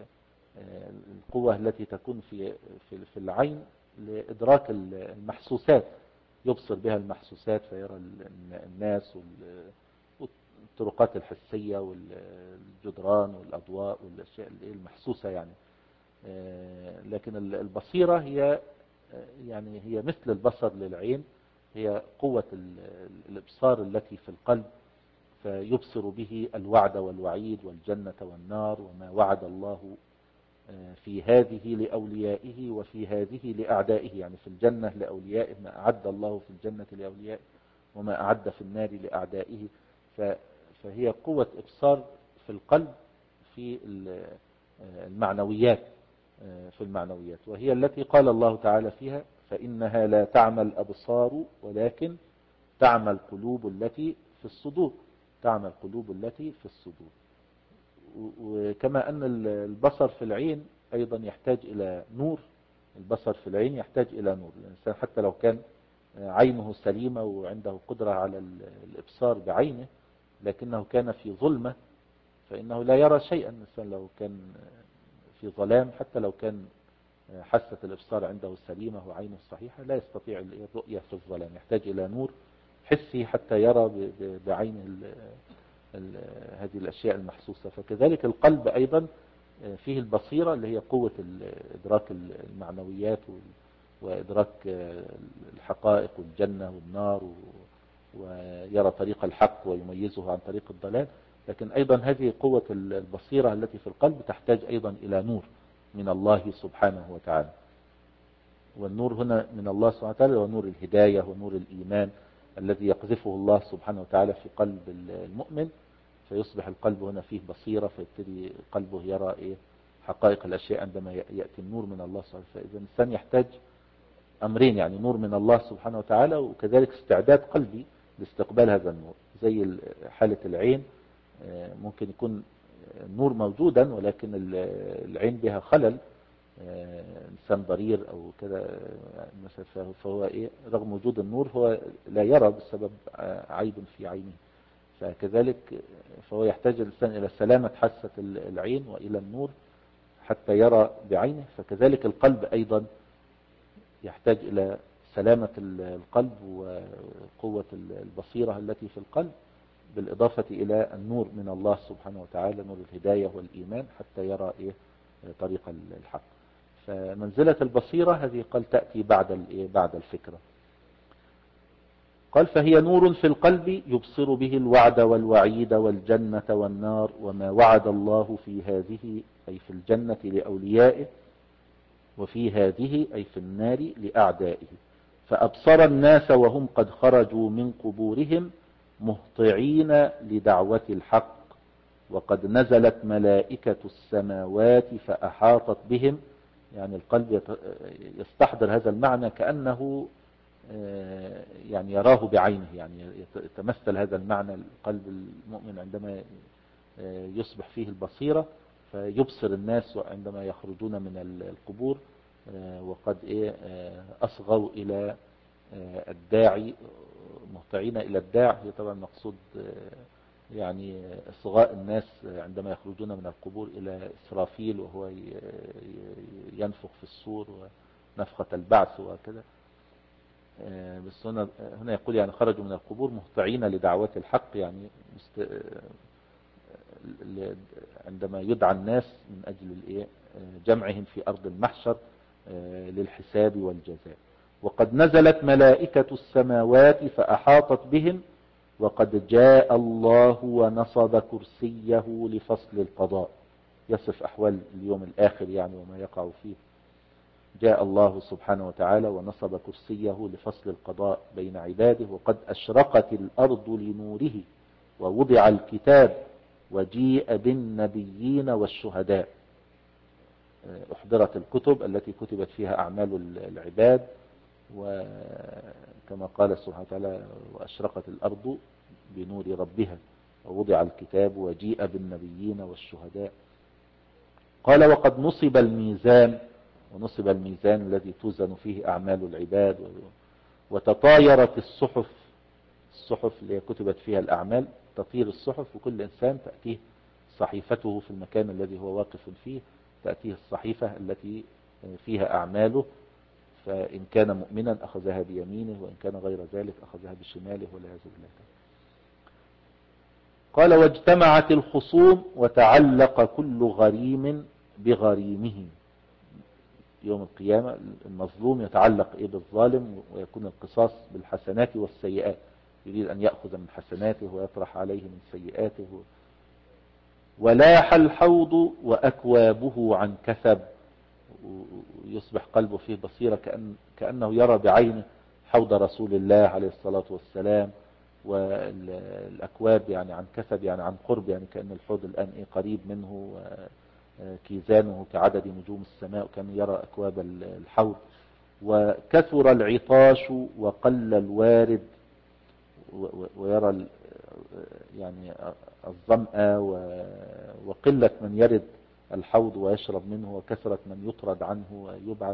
القوة التي تكون في في العين لإدراك المحسوسات، يبصر بها المحسوسات فيرى الناس والطرقات الحسية والجدران والأضواء والأشياء المحسوسة يعني. لكن البصيرة هي يعني هي مثل البصر للعين، هي قوة الإبصار التي في القلب، فيبصر به الوعد والوعيد والجنة والنار وما وعد الله في هذه لأوليائه وفي هذه لأعدائه. يعني في الجنة لأوليائه ما أعد الله في الجنة لأوليائه وما أعد في النار لأعدائه. فهي قوة إبصار في القلب في المعنويات في المعنويات وهي التي قال الله تعالى فيها فإنها لا تعمى الأبصار ولكن تعمى القلوب التي في الصدور تعمى القلوب التي في الصدور. وكما أن البصر في العين أيضا يحتاج إلى نور، البصر في العين يحتاج إلى نور. الإنسان حتى لو كان عينه سليمة وعنده قدرة على الإبصار بعينه لكنه كان في ظلمة فإنه لا يرى شيئا. الإنسان لو كان في ظلام حتى لو كان حاسة الإبصار عنده سليمة وعينه صحيحة لا يستطيع الرؤية في الظلام، يحتاج إلى نور حسي حتى يرى بعين هذه الأشياء المحسوسة. فكذلك القلب أيضا فيه البصيرة اللي هي قوة إدراك المعنويات وإدراك الحقائق والجنة والنار ويرى طريق الحق ويميزه عن طريق الضلال. لكن أيضا هذه قوة البصيرة التي في القلب تحتاج أيضا إلى نور من الله سبحانه وتعالى. والنور هنا من الله سبحانه وتعالى ونور الهداية ونور الإيمان الذي يقذفه الله سبحانه وتعالى في قلب المؤمن، فيصبح القلب هنا فيه بصيرة فيبتدي قلبه يرى إيه حقائق الأشياء عندما يأتي النور من الله سبحانه وتعالى. فإذا الإنسان يحتاج أمرين، يعني نور من الله سبحانه وتعالى وكذلك استعداد قلبي لاستقبال هذا النور. زي حالة العين ممكن يكون النور موجودا ولكن العين بها خلل، إنسان ضرير أو كذا مثلا، فهو إيه رغم وجود النور هو لا يرى بسبب عيب في عينه. فكذلك فهو يحتاج الإنسان إلى سلامة حاسة العين وإلى النور حتى يرى بعينه. فكذلك القلب أيضا يحتاج إلى سلامة القلب وقوة البصيرة التي في القلب بالإضافة إلى النور من الله سبحانه وتعالى، نور الهداية والإيمان حتى يرى إيه طريق الحق. فمنزلة البصيرة هذه قال تأتي بعد الإيه بعد الفكرة. قال فهي نور في القلب يبصر به الوعد والوعيد والجنة والنار وما وعد الله في هذه أي في الجنة لأوليائه وفي هذه أي في النار لأعدائه. فأبصر الناس وهم قد خرجوا من قبورهم مهطعين لدعوة الحق وقد نزلت ملائكة السماوات فأحاطت بهم. يعني القلب يستحضر هذا المعنى كأنه يعني يراه بعينه، يعني يتمثل هذا المعنى القلب المؤمن عندما يصبح فيه البصيرة فيبصر الناس عندما يخرجون من القبور وقد أصغوا إلى الداعي مهطعين إلى الداع. هي طبعا مقصود يعني إصغاء الناس عندما يخرجون من القبور إلى إسرافيل وهو ينفخ في الصور ونفخة البعث وكذا. بس هنا هنا يقول يعني خرجوا من القبور مهطعين لدعوة الحق، يعني مست... عندما يدعى الناس من أجل الإيه جمعهم في أرض المحشر للحساب والجزاء. وقد نزلت ملائكة السماوات فأحاطت بهم وقد جاء الله ونصب كرسيه لفصل القضاء. يصف أحوال اليوم الآخر يعني وما يقع فيه. جاء الله سبحانه وتعالى ونصب كرسيه لفصل القضاء بين عباده وقد أشرقت الأرض لنوره ووضع الكتاب وجيء بالنبيين والشهداء. أحضرت الكتب التي كتبت فيها أعمال العباد، وكما قال سبحانه وتعالى وأشرقت الأرض بنور ربها ووضع الكتاب وجيء بالنبيين والشهداء. قال وقد نصب الميزان، ونصب الميزان الذي توزن فيه أعمال العباد، وتطايرت الصحف، الصحف اللي كتبت فيها الأعمال تطير الصحف، وكل إنسان تأتيه صحيفته في المكان الذي هو واقف فيه، تأتيه الصحيفة التي فيها أعماله، فإن كان مؤمنا أخذها بيمينه، وإن كان غير ذلك أخذها بشماله والعياذ بالله. قال واجتمعت الخصوم وتعلق كل غريم بغريمه. يوم القيامة المظلوم يتعلق إيه بالظالم، ويكون القصاص بالحسنات والسيئات، يريد أن يأخذ من حسناته ويطرح عليه من سيئاته. ولاح الحوض وأكوابه عن كثب، ويصبح قلبه فيه بصيرة، كأن كأنه يرى بعينه حوض رسول الله عليه الصلاة والسلام، والأكواب يعني عن كثب يعني عن قرب، يعني كأن الحوض الآن إيه قريب منه، كيزانه كعدد نجوم السماء، وكان يرى أكواب الحوض. وكثر العطاش وقل الوارد، ويرى يعني الظمأ وقلة من يرد الحوض ويشرب منه، وكثرة من يطرد عنه ويبعد.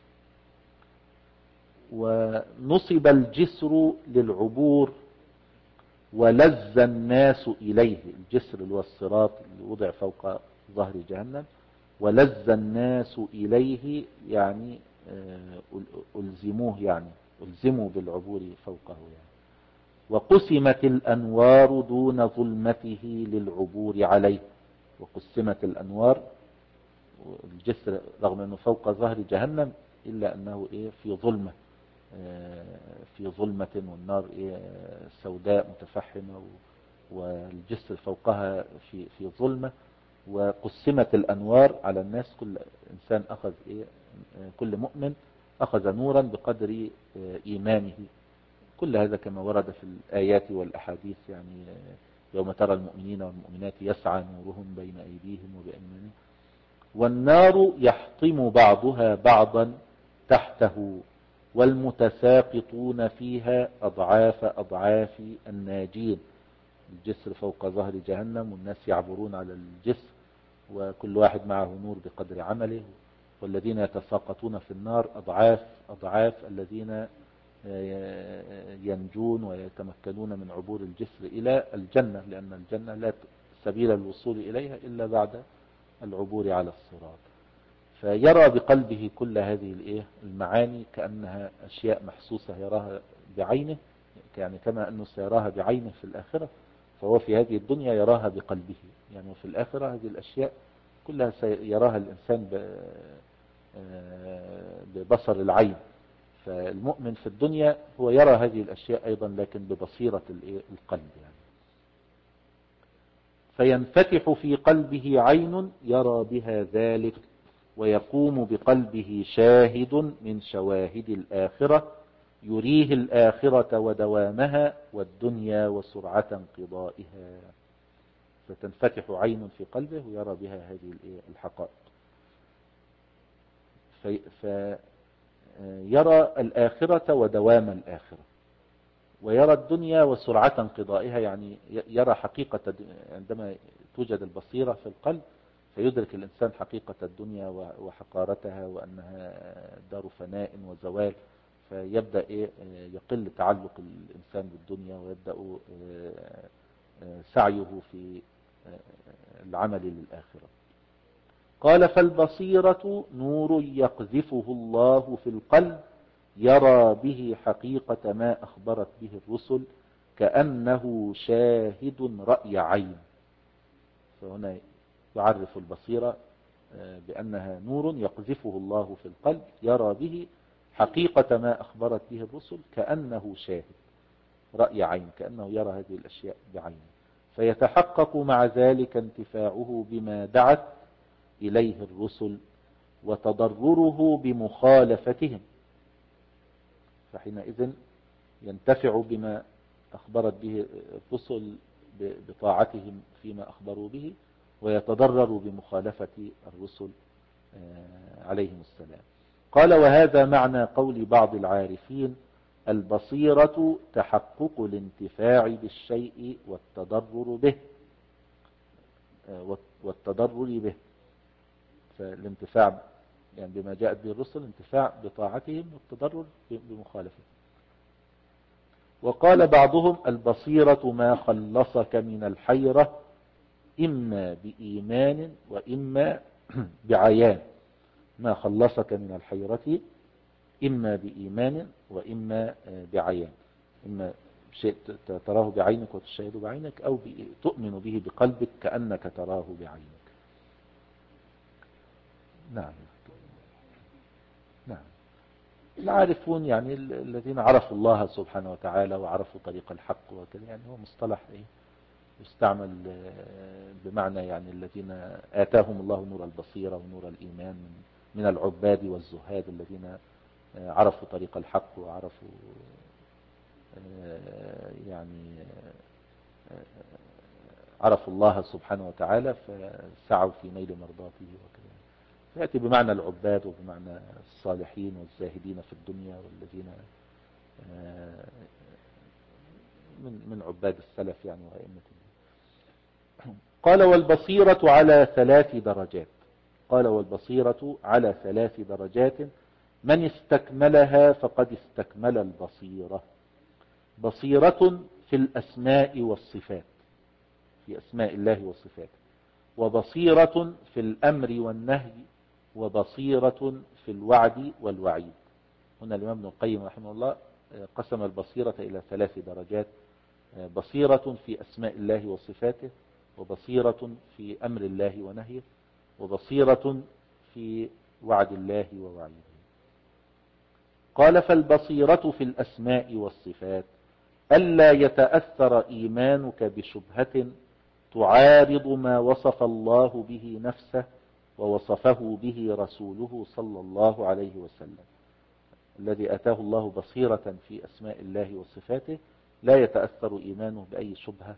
ونصب الجسر للعبور ولز الناس إليه، الجسر اللي هو الصراط اللي وضع فوق ظهر جهنم، ولز الناس إليه يعني ألزموه، يعني ألزموا بالعبور فوقه يعني. وقسمت الأنوار دون ظلمته للعبور عليه، وقسمت الأنوار، الجسر رغم أنه فوق ظهر جهنم إلا أنه إيه في ظلمة، في ظلمة، والنار إيه سوداء متفحمة، والجسر فوقها في في ظلمة. وقسمت الأنوار على الناس، كل إنسان أخذ إيه، كل مؤمن أخذ نورا بقدر إيمانه. كل هذا كما ورد في الآيات والأحاديث، يعني يوم ترى المؤمنين والمؤمنات يسعى نورهم بين أيديهم وبأيمانهم. والنار يحطم بعضها بعضا تحته، والمتساقطون فيها أضعاف أضعاف الناجين. الجسر فوق ظهر جهنم، والناس يعبرون على الجسر، وكل واحد معه نور بقدر عمله. والذين يتساقطون في النار أضعاف أضعاف الذين ينجون ويتمكنون من عبور الجسر إلى الجنة، لأن الجنة لا سبيل الوصول إليها إلا بعد العبور على الصراط. فيرى بقلبه كل هذه الايه المعاني كأنها أشياء محسوسة يراها بعينه، يعني كما أنه سيراها بعينه في الآخرة، فهو في هذه الدنيا يراها بقلبه، يعني في الآخرة هذه الأشياء كلها سيراها الإنسان ببصر العين. فالمؤمن في الدنيا هو يرى هذه الأشياء أيضا، لكن ببصيرة القلب يعني. فينفتح في قلبه عين يرى بها ذلك، ويقوم بقلبه شاهد من شواهد الآخرة يريه الآخرة ودوامها والدنيا وسرعة انقضائها. فتنفتح عين في قلبه ويرى بها هذه الحقائق، فيرى الآخرة ودوام الآخرة، ويرى الدنيا وسرعة انقضائها، يعني يرى حقيقة عندما توجد البصيرة في القلب، فيدرك الإنسان حقيقة الدنيا وحقارتها، وأنها دار فناء وزوال، فيبدأ يقل تعلق الإنسان بالدنيا، ويبدأ سعيه في العمل للآخرة. قال فالبصيرة نور يقذفه الله في القلب يرى به حقيقة ما أخبرت به الرسل كأنه شاهد رأي عين. فهنا يعرف البصيرة بأنها نور يقذفه الله في القلب يرى به حقيقة ما أخبرت به الرسل كأنه شاهد رأي عين، كأنه يرى هذه الأشياء بعينه، فيتحقق مع ذلك انتفاعه بما دعت إليه الرسل وتضرره بمخالفتهم، فحينئذ ينتفع بما أخبرت به الرسل بطاعتهم فيما أخبروا به، ويتضرر بمخالفة الرسل عليهم السلام. قال وهذا معنى قول بعض العارفين البصيرة تحقق الانتفاع بالشيء والتضرر به والتضرر به فالانتفاع يعني بما جاءت به الرسل انتفاع بطاعتهم والتضرر بمخالفه. وقال بعضهم البصيرة ما خلصك من الحيرة إما بإيمان وإما بعيان. ما خلصك من الحيرة إما بإيمان وإما بعيان، إما شيء تراه بعينك وتشاهد بعينك، أو تؤمن به بقلبك كأنك تراه بعينك. نعم نعم. العارفون يعني الذين عرفوا الله سبحانه وتعالى وعرفوا طريق الحق وكذا، يعني هو مصطلح إيه يستعمل بمعنى يعني الذين آتاهم الله نور البصيرة ونور الإيمان من من العباد والزهاد الذين عرفوا طريق الحق وعرفوا يعني عرفوا الله سبحانه وتعالى فسعوا في نيل مرضاته وكذا. فيأتي بمعنى العباد وبمعنى الصالحين والزاهدين في الدنيا والذين من من عباد السلف يعني وأئمة. قال والبصيرة على ثلاث درجات. قال والبصيرة على ثلاث درجات من استكملها فقد استكمل البصيرة. بصيرة في الأسماء والصفات، في أسماء الله وصفاته، وبصيرة في الأمر والنهي، وبصيرة في الوعد والوعيد. هنا الإمام ابن القيم رحمه الله قسم البصيرة إلى ثلاث درجات: بصيرة في أسماء الله وصفاته، وبصيرة في أمر الله ونهيه، وبصيرة في وعد الله ووعيده. قال فالبصيرة في الأسماء والصفات ألا يتأثر إيمانك بشبهة تعارض ما وصف الله به نفسه ووصفه به رسوله صلى الله عليه وسلم. الذي أتاه الله بصيرة في أسماء الله وصفاته لا يتأثر إيمانه بأي شبهة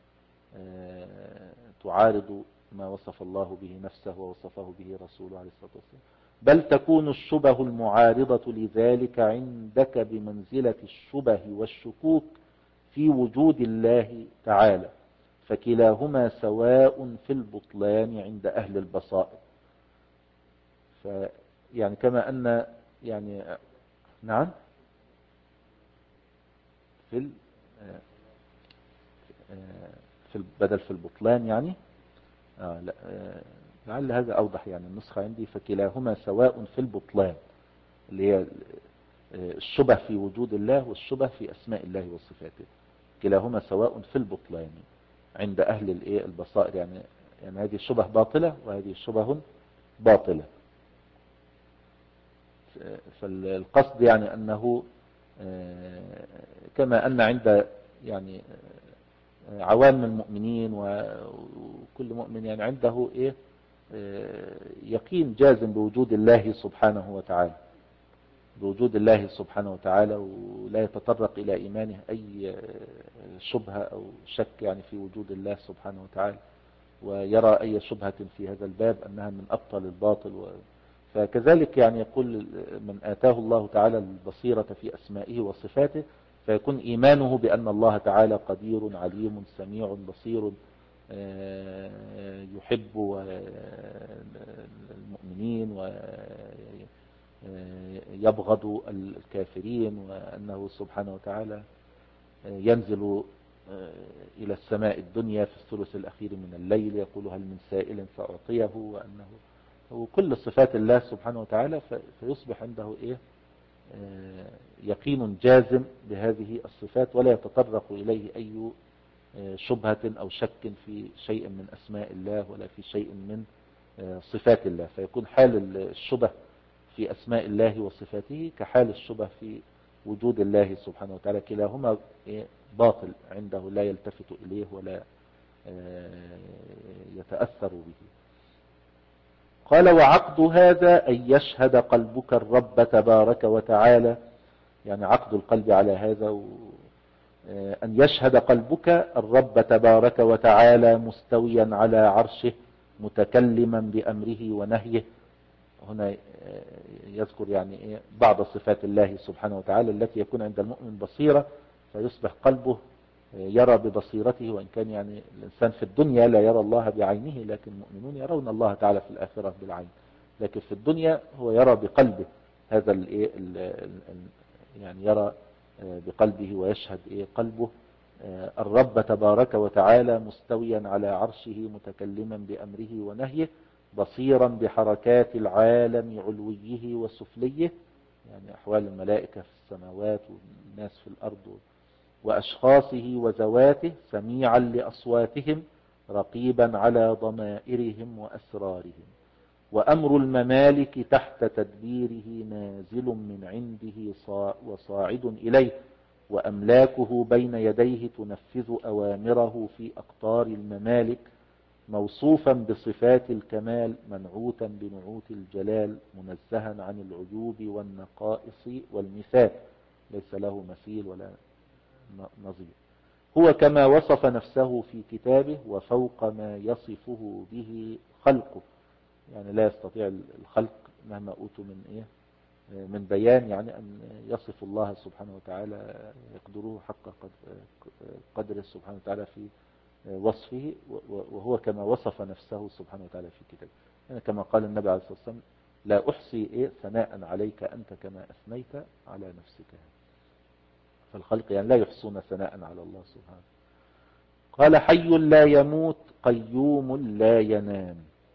تعارض ما وصف الله به نفسه ووصفه به رسوله عليه الصلاة والسلام، بل تكون الشبه المعارضة لذلك عندك بمنزلة الشبه والشكوك في وجود الله تعالى، فكلاهما سواء في البطلان عند أهل البصائر. فيعني كما أن يعني نعم في في بدل في البطلان يعني آه لا آه لعل هذا أوضح يعني النسخة عندي فكلاهما سواء في البطلان، اللي هي الشبه في وجود الله والشبه في أسماء الله وصفاته، كلاهما سواء في البطلان عند أهل الايه البصائر. يعني يعني هذه الشبه باطلة وهذه الشبه باطلة. فالقصد يعني أنه كما أن عند يعني عوام المؤمنين وكل مؤمن يعني عنده إيه يقين جازم بوجود الله سبحانه وتعالى، بوجود الله سبحانه وتعالى، ولا يتطرق إلى إيمانه أي شبهة أو شك يعني في وجود الله سبحانه وتعالى، ويرى أي شبهة في هذا الباب أنها من أبطل الباطل. فكذلك يعني يقول من آتاه الله تعالى البصيرة في أسمائه وصفاته فيكون إيمانه بأن الله تعالى قدير عليم سميع بصير يحب المؤمنين ويبغض الكافرين، وأنه سبحانه وتعالى ينزل إلى السماء الدنيا في الثلث الأخير من الليل يقول هل من سائل فأعطيه، وأنه وكل صفات الله سبحانه وتعالى، فيصبح عنده إيه يقين جازم بهذه الصفات ولا يتطرق إليه أي شبهة أو شك في شيء من أسماء الله ولا في شيء من صفات الله. فيكون حال الشبه في أسماء الله وصفاته كحال الشبه في وجود الله سبحانه وتعالى، كلاهما باطل عنده لا يلتفت إليه ولا يتأثر به. قال وعقد هذا أن يشهد قلبك الرب تبارك وتعالى، يعني عقد القلب على هذا أن يشهد قلبك الرب تبارك وتعالى مستويا على عرشه متكلما بأمره ونهيه. هنا يذكر يعني بعض صفات الله سبحانه وتعالى التي يكون عند المؤمن بصيرة فيصبح قلبه يرى ببصيرته، وإن كان يعني الإنسان في الدنيا لا يرى الله بعينه، لكن المؤمنون يرون الله تعالى في الآخرة بالعين. لكن في الدنيا هو يرى بقلبه هذا الايه، يعني يرى بقلبه ويشهد ايه قلبه الرب تبارك وتعالى مستويا على عرشه متكلما بأمره ونهيه، بصيرا بحركات العالم علويه وسفليه، يعني أحوال الملائكة في السماوات والناس في الأرض، وأشخاصه وذواته، سميعا لأصواتهم، رقيبا على ضمائرهم وأسرارهم، وأمر الممالك تحت تدبيره نازل من عنده وصاعد إليه، وأملاكه بين يديه تنفذ أوامره في أقطار الممالك، موصوفا بصفات الكمال منعوتا بنعوت الجلال، منزها عن العيوب والنقائص والمثال، ليس له مثيل ولا نظير. هو كما وصف نفسه في كتابه وفوق ما يصفه به خلقه، يعني لا يستطيع الخلق مهما أوتوا من إيه من بيان، يعني أن يصف الله سبحانه وتعالى يقدره حق قدره سبحانه وتعالى في وصفه، وهو كما وصف نفسه سبحانه وتعالى في كتابه. يعني كما قال النبي عليه الصلاة والسلام: لا أحصي إيه ثناء عليك أنت كما أثنيت على نفسك. فالخلق يعني لا يحصون ثناء على الله سبحانه. قال: حي لا يموت قيوم لا ينام.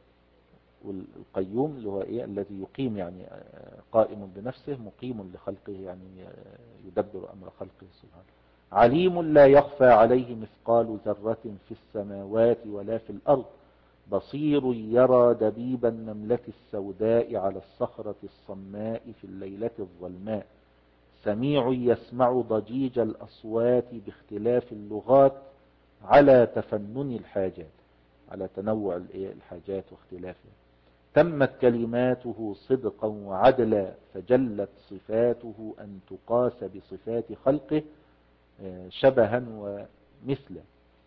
والقيوم اللي هو إيه الذي يقيم، يعني قائم بنفسه مقيم لخلقه، يعني يدبر أمر خلقه سبحانه. عليم لا يخفى عليه مثقال ذرة في السماوات ولا في الأرض، بصير يرى دبيب النملة السوداء على الصخرة الصماء في الليلة الظلماء، سميع يسمع ضجيج الأصوات باختلاف اللغات على تفنن الحاجات، على تنوع الحاجات واختلافها. تمت كلماته صدقا وعدلا، فجلت صفاته أن تقاس بصفات خلقه شبها ومثلا،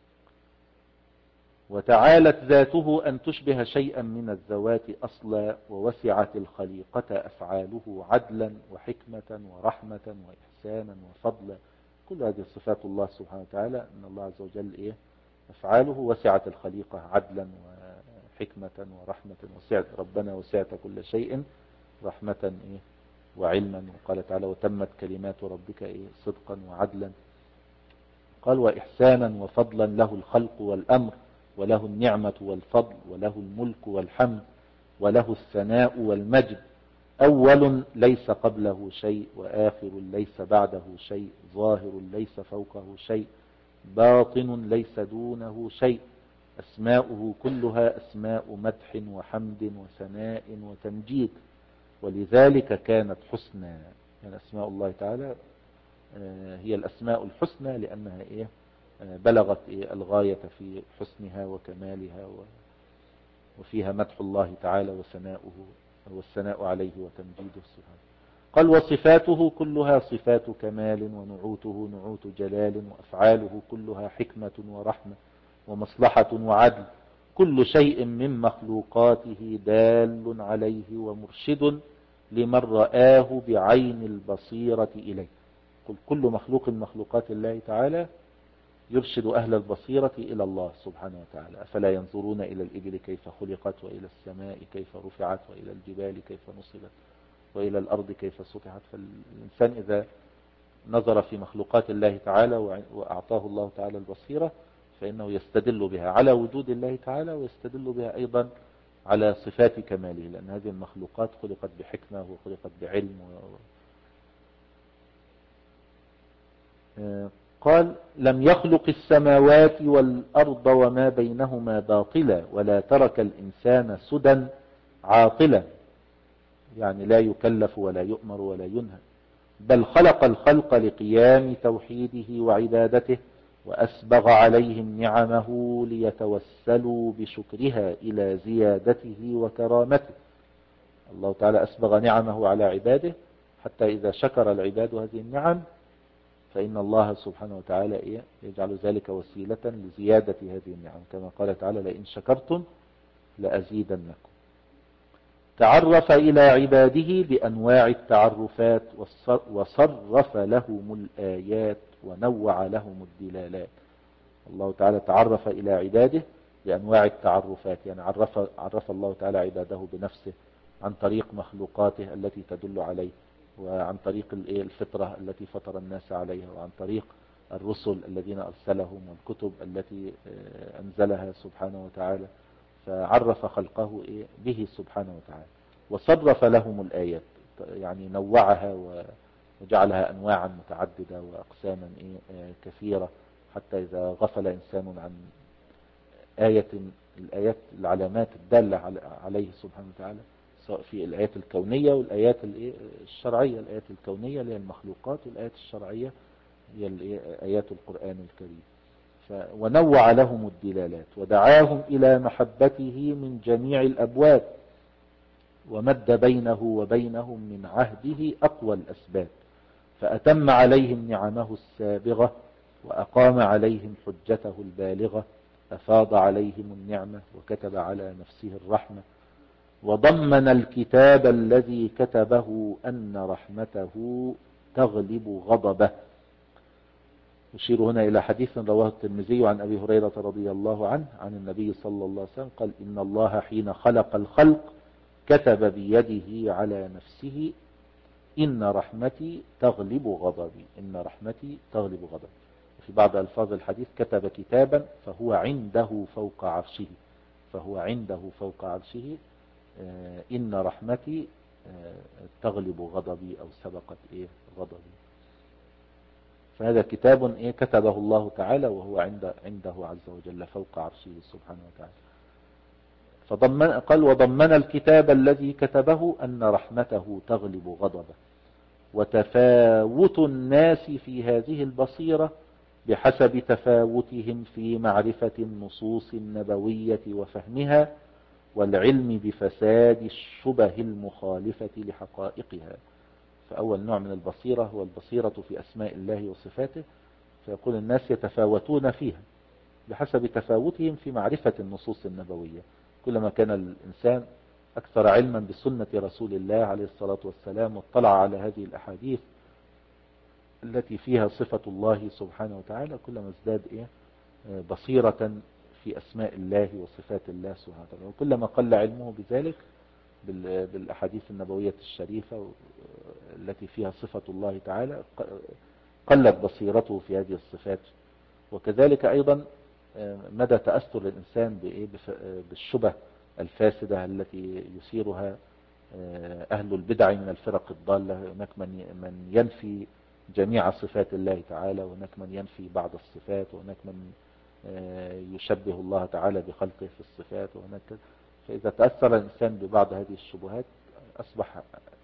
وتعالت ذاته أن تشبه شيئا من الذوات أصلا، ووسعت الخليقة أفعاله عدلا وحكمة ورحمة وإحسانا وفضلا. كل هذه صفات الله سبحانه وتعالى، أن الله عز وجل إيه أفعاله وسعت الخليقة عدلا وحكمة ورحمة، وسعت ربنا وسعت كل شيء رحمة إيه وعلما. وقال تعالى: وتمت كلمات ربك إيه صدقا وعدلا. قال: وإحسانا وفضلا، له الخلق والأمر، وله النعمة والفضل، وله الملك والحمد، وله الثناء والمجد، أول ليس قبله شيء، وآخر ليس بعده شيء، ظاهر ليس فوقه شيء، باطن ليس دونه شيء. أسماؤه كلها أسماء مدح وحمد وثناء وتمجيد، ولذلك كانت حسنى. يعني أسماء الله تعالى هي الأسماء الحسنى لأنها إيه بلغت إيه الغاية في حسنها وكمالها، وفيها مدح الله تعالى وثناؤه والثناء عليه وتمجيده سبحانه. قال: وصفاته كلها صفات كمال، ونعوته نعوت جلال، وأفعاله كلها حكمة ورحمة ومصلحة وعدل، كل شيء من مخلوقاته دال عليه ومرشد لمن رآه بعين البصيرة إليه. كل مخلوق من مخلوقات الله تعالى يرشد أهل البصيرة إلى الله سبحانه وتعالى. أفلا ينظرون إلى الإبل كيف خلقت، وإلى السماء كيف رفعت، وإلى الجبال كيف نصبت، وإلى الأرض كيف سطحت. فالإنسان إذا نظر في مخلوقات الله تعالى وأعطاه الله تعالى البصيرة، فإنه يستدل بها على وجود الله تعالى، ويستدل بها أيضا على صفات كماله، لأن هذه المخلوقات خلقت بحكمة وخلقت بعلم. قال: لم يخلق السماوات والأرض وما بينهما باطلا، ولا ترك الإنسان سدى عاطلا، يعني لا يكلف ولا يؤمر ولا ينهى، بل خلق الخلق لقيام توحيده وعبادته، وأسبغ عليهم نعمه ليتوسلوا بشكرها إلى زيادته وكرامته. الله تعالى أسبغ نعمه على عباده حتى إذا شكر العباد هذه النعم فإن الله سبحانه وتعالى يجعل ذلك وسيلة لزيادة هذه النعم، كما قال تعالى: لئن شكرتم لأزيدنكم. تعرف إلى عباده بأنواع التعرفات، وصرف لهم الآيات ونوع لهم الدلالات. الله تعالى تعرف إلى عباده بأنواع التعرفات، يعني عرف, عرف الله تعالى عباده بنفسه، عن طريق مخلوقاته التي تدل عليه، وعن طريق الفطرة التي فطر الناس عليها، وعن طريق الرسل الذين أرسلهم والكتب التي أنزلها سبحانه وتعالى. فعرف خلقه به سبحانه وتعالى، وصرف لهم الآيات، يعني نوعها وجعلها أنواعا متعددة وأقساما كثيرة، حتى إذا غفل إنسان عن آية الآيات العلامات الدالة عليه سبحانه وتعالى، سواء في الآيات الكونية والآيات الشرعية. الآيات الكونية اللي هي المخلوقات، والآيات الشرعية هي آيات القرآن الكريم. ونوع لهم الدلالات، ودعاهم إلى محبته من جميع الأبواب، ومد بينه وبينهم من عهده أقوى الأسباب، فأتم عليهم نعمه السابغة، وأقام عليهم حجته البالغة، أفاض عليهم النعمة، وكتب على نفسه الرحمة، وضمن الكتاب الذي كتبه أن رحمته تغلب غضبه. يشير هنا إلى حديث رواه الترمذي عن أبي هريرة رضي الله عنه عن النبي صلى الله عليه وسلم قال: إن الله حين خلق الخلق كتب بيده على نفسه إن رحمتي تغلب غضبي، إن رحمتي تغلب غضبي. في بعض ألفاظ الحديث كتب كتابا فهو عنده فوق عرشه، فهو عنده فوق عرشه إن رحمتي تغلب غضبي، أو سبقت إيه غضبي. فهذا كتاب إيه كتبه الله تعالى وهو عند عنده عز وجل فوق عرشه سبحانه وتعالى. فضمن قال: وضمن الكتاب الذي كتبه أن رحمته تغلب غضبه. وتفاوت الناس في هذه البصيرة بحسب تفاوتهم في معرفة النصوص النبوية وفهمها، والعلم بفساد الشبه المخالفة لحقائقها. فأول نوع من البصيرة هو البصيرة في أسماء الله وصفاته، فيقول الناس يتفاوتون فيها بحسب تفاوتهم في معرفة النصوص النبوية. كلما كان الإنسان أكثر علما بسنة رسول الله عليه الصلاة والسلام، واطلع على هذه الأحاديث التي فيها صفة الله سبحانه وتعالى، كلما ازداد إيه بصيرة في أسماء الله وصفات الله سبحانه وتعالى. وكلما قل علمه بذلك بالأحاديث النبوية الشريفة التي فيها صفة الله تعالى، قلت بصيرته في هذه الصفات. وكذلك أيضا مدى تأثر الإنسان بالشبه الفاسدة التي يثيرها أهل البدع من الفرق الضالة. هناك من ينفي جميع صفات الله تعالى، وهناك من ينفي بعض الصفات، وهناك من يشبه الله تعالى بخلقه في الصفات، وهناك. فإذا تأثر الإنسان ببعض هذه الشبهات أصبح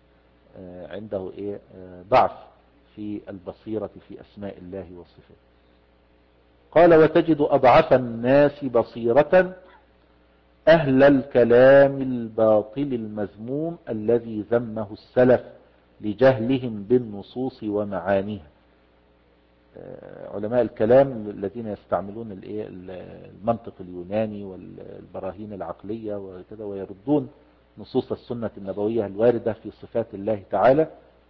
عنده إيه ضعف في البصيرة في أسماء الله وصفاته. قال: وتجد أضعف الناس بصيرة أهل الكلام الباطل المذموم الذي ذمه السلف لجهلهم بالنصوص ومعانيها. علماء الكلام الذين يستعملون المنطق اليوناني والبراهين العقلية وكذا، ويردون نصوص السنة النبوية الواردة في صفات الله تعالى،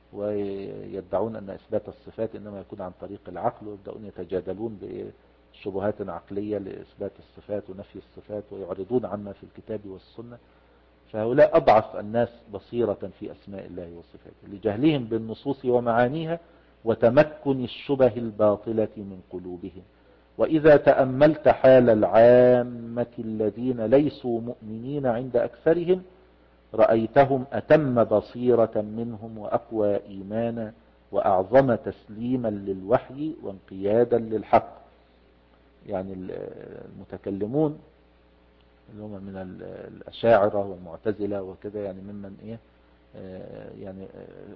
ويدعون أن إثبات الصفات إنما يكون عن طريق العقل، ويبدأون يتجادلون بشبهات عقلية لإثبات الصفات ونفي الصفات، ويعرضون عما في الكتاب والسنة. فهؤلاء أضعف الناس بصيرة في أسماء الله وصفاته لجهلهم بالنصوص ومعانيها وتمكن الشبه الباطلة من قلوبهم. وإذا تأملت حال العامة الذين ليسوا مؤمنين عند أكثرهم رأيتهم أتم بصيرة منهم، وأقوى إيمانا، وأعظم تسليما للوحي وانقيادا للحق. يعني المتكلمون اللي هم من الأشاعرة والمعتزلة وكذا، يعني ممن إيه يعني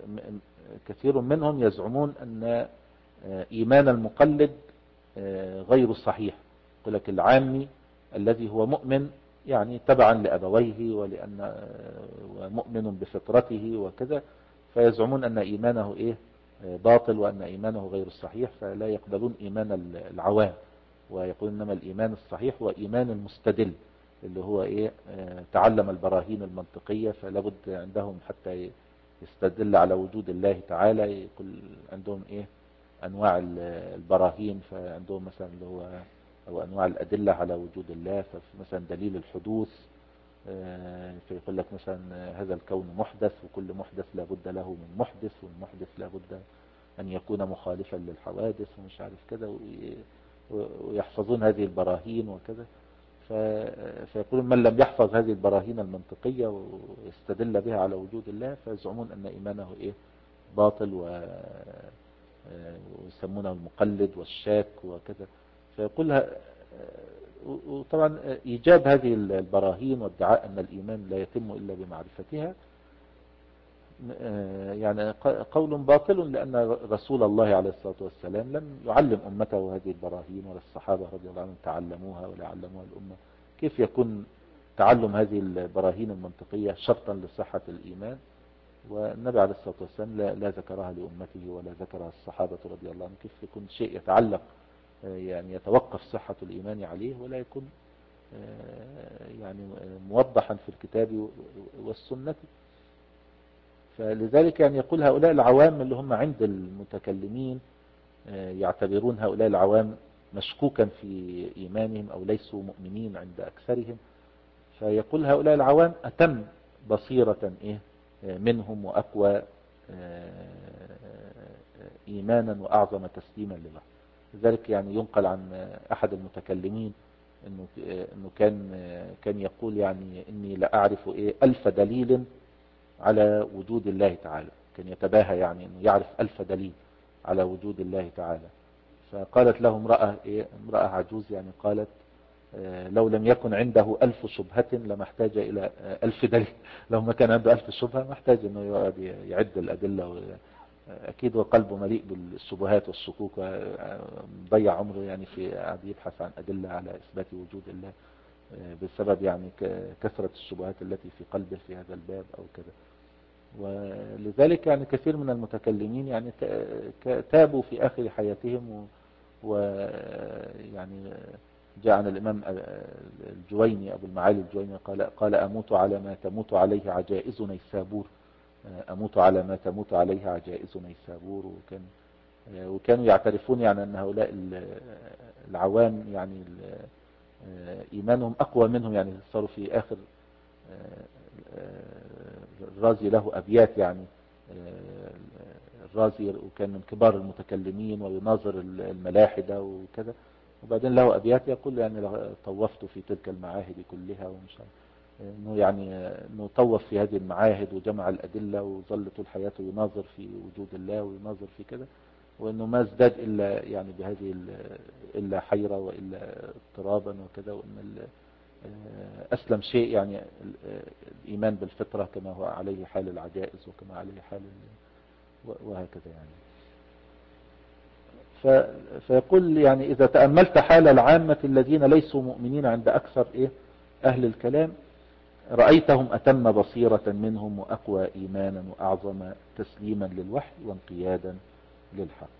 كثير منهم يزعمون أن إيمان المقلد غير صحيح. يقول لك العامي الذي هو مؤمن يعني تبعا لأبويه ولأن ومؤمن بفطرته وكذا، فيزعمون أن إيمانه إيه باطل، وأن إيمانه غير صحيح، فلا يقبلون إيمان العوام، ويقولون إنما الإيمان الصحيح هو إيمان المستدل اللي هو إيه تعلم البراهين المنطقية، فلابد عندهم حتى يستدل على وجود الله تعالى يقول عندهم إيه أنواع البراهين. فعندهم مثلا اللي هو أو أنواع الأدلة على وجود الله، فمثلا دليل الحدوث فيقول لك مثلا هذا الكون محدث، وكل محدث لابد له من محدث، والمحدث لابد أن يكون مخالفا للحوادث ومش عارف كده، ويحفظون هذه البراهين وكذا. فيقولون من لم يحفظ هذه البراهين المنطقية ويستدل بها على وجود الله فيزعمون أن إيمانه إيه باطل، ويسمونه المقلد والشاك وكذا. فيقولها وطبعا إيجاب هذه البراهين وادعاء أن الإيمان لا يتم إلا بمعرفتها يعني قول باطل، لأن رسول الله عليه الصلاة والسلام لم يعلم أمته هذه البراهين، ولا الصحابة رضي الله عنهم تعلموها ولا علموها الأمة. كيف يكون تعلم هذه البراهين المنطقية شرطا لصحة الإيمان؟ والنبي عليه الصلاة والسلام لا, لا ذكرها لأمته ولا ذكرها الصحابة رضي الله عنهم. كيف يكون شيء يتعلق يعني يتوقف صحة الإيمان عليه ولا يكون يعني موضحا في الكتاب والسنة؟ فلذلك يعني يقول هؤلاء العوام اللي هم عند المتكلمين يعتبرون هؤلاء العوام مشكوكا في إيمانهم أو ليسوا مؤمنين عند أكثرهم. فيقول هؤلاء العوام أتم بصيرة إيه منهم وأقوى إيمانا وأعظم تسليما لله. لذلك يعني ينقل عن أحد المتكلمين إنه إنه كان كان يقول يعني إني لأعرف إيه ألف دليل على وجود الله تعالى. كان يتباهى يعني إنه يعرف ألف دليل على وجود الله تعالى. فقالت له امرأة إيه امرأة عجوز يعني قالت لو لم يكن عنده ألف شبهة لما احتاج إلى ألف دليل. لو ما كان عنده ألف شبهة ما احتاج إنه يقعد يعد الأدلة. أكيد وقلبه مليء بالشبهات والشكوك، ضيع عمره يعني في قاعد يبحث عن أدلة على إثبات وجود الله بسبب يعني كثرة الشبهات التي في قلبه في هذا الباب أو كذا. ولذلك يعني كثير من المتكلمين يعني تابوا في آخر حياتهم، ويعني جاء عن الإمام الجويني أبو المعالي الجويني قال قال أموت على ما تموت عليه عجائز نيسابور. أموت على ما تموت عليه عجائز نيسابور. وكان وكانوا يعترفون يعني أن هؤلاء العوام يعني إيمانهم أقوى منهم. يعني صاروا في آخر الرازي له أبيات يعني الرازي وكان من كبار المتكلمين ويناظر الملاحدة وكذا، وبعدين له أبيات يقول يعني طوفت في تلك المعاهد كلها ومش انه يعني انه طوف في هذه المعاهد وجمع الأدلة وظل طول حياته يناظر في وجود الله ويناظر في كذا، وانه ما ازداد الا يعني بهذه الا حيرة والا اضطرابا وكذا، وان اسلم شيء يعني الايمان بالفطرة كما هو عليه حال العجائز وكما عليه حال وهكذا يعني. فيقول يعني إذا تأملت حال العامة الذين ليسوا مؤمنين عند أكثر إيه أهل الكلام رأيتهم أتم بصيرة منهم وأقوى إيمانا وأعظم تسليما للوحي وانقيادا للحق.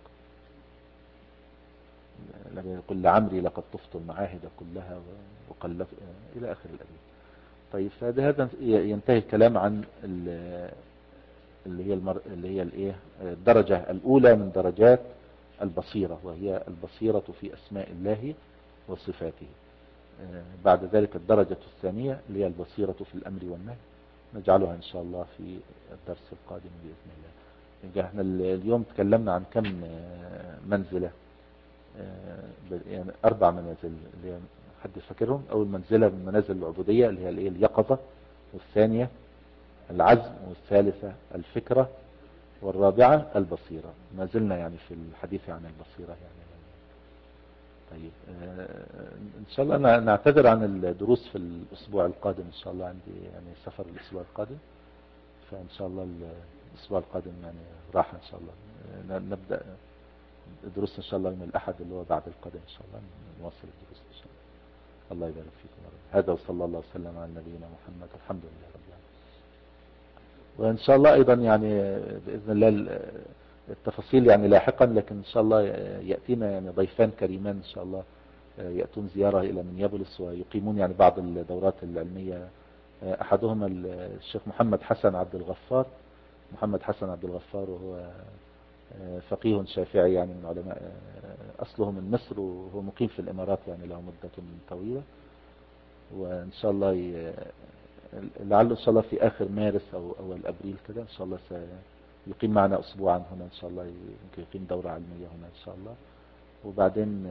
لما يقول لعمري لقد طفت المعاهد كلها وقلت إلى آخر الأبيات. طيب فبهذا ينتهي الكلام عن اللي هي المر... اللي هي الايه الدرجة الأولى من درجات البصيرة، وهي البصيرة في أسماء الله وصفاته. بعد ذلك الدرجة الثانية اللي هي البصيرة في الأمر والنهي، نجعلها إن شاء الله في الدرس القادم بإذن الله. احنا اليوم تكلمنا عن كم منزلة، يعني أربع منازل اللي هي حد فاكرهم. أول منزلة من منازل العبودية اللي هي الايه اليقظة، والثانية العزم، والثالثة الفكرة، والرابعة البصيرة. ما زلنا يعني في الحديث عن البصيرة يعني. طيب ان شاء الله انا نعتذر عن الدروس في الاسبوع القادم ان شاء الله، عندي يعني سفر الاسبوع القادم، فان شاء الله الاسبوع القادم يعني راحة ان شاء الله. نبدأ الدروس ان شاء الله من الاحد اللي هو بعد القادم ان شاء الله نواصل الدروس ان شاء الله. الله يبارك فيكم. هذا وصلى الله وسلم على نبينا محمد، الحمد لله رب العالمين. وإن شاء الله أيضا يعني بإذن الله التفاصيل يعني لاحقا، لكن إن شاء الله يأتينا يعني ضيفان كريمان إن شاء الله يأتون زيارة إلى منيابلس ويقيمون يعني بعض الدورات العلمية. أحدهما الشيخ محمد حسن عبد الغفار. محمد حسن عبد الغفار وهو فقيه شافعي يعني من علماء، أصله من مصر وهو مقيم في الإمارات يعني له مدة طويلة. وإن شاء الله لعله إن شاء الله في آخر مارس أو أول أبريل كده إن شاء الله سيقيم معنا أسبوعا هنا إن شاء الله، يمكن يقيم دورة علمية هنا إن شاء الله. وبعدين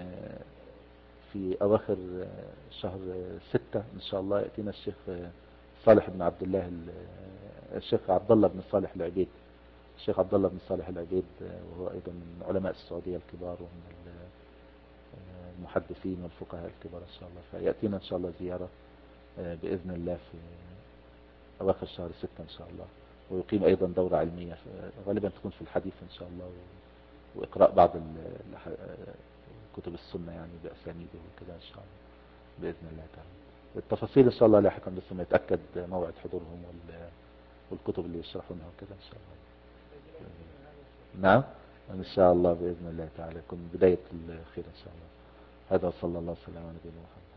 في أواخر شهر ستة إن شاء الله يأتينا الشيخ صالح بن عبد الله الشيخ عبد الله بن صالح العبيد الشيخ عبد الله بن صالح العبيد، وهو أيضا من علماء السعودية الكبار ومن المحدثين والفقهاء الكبار إن شاء الله. فيأتينا إن شاء الله زيارة بإذن الله في أواخر شهر ستة إن شاء الله، ويقيم أيضا دورة علمية غالبا تكون في الحديث إن شاء الله، وإقراء بعض كتب السنة يعني بأسانيده وكذا إن شاء الله بإذن الله تعالى. التفاصيل إن شاء الله لاحقا لسه ما يتأكد موعد حضورهم والكتب اللي يشرحونها وكذا إن شاء الله. نعم إن شاء الله بإذن الله تعالى يكون بداية الخير إن شاء الله. هذا صلى الله وسلم على نبينا محمد.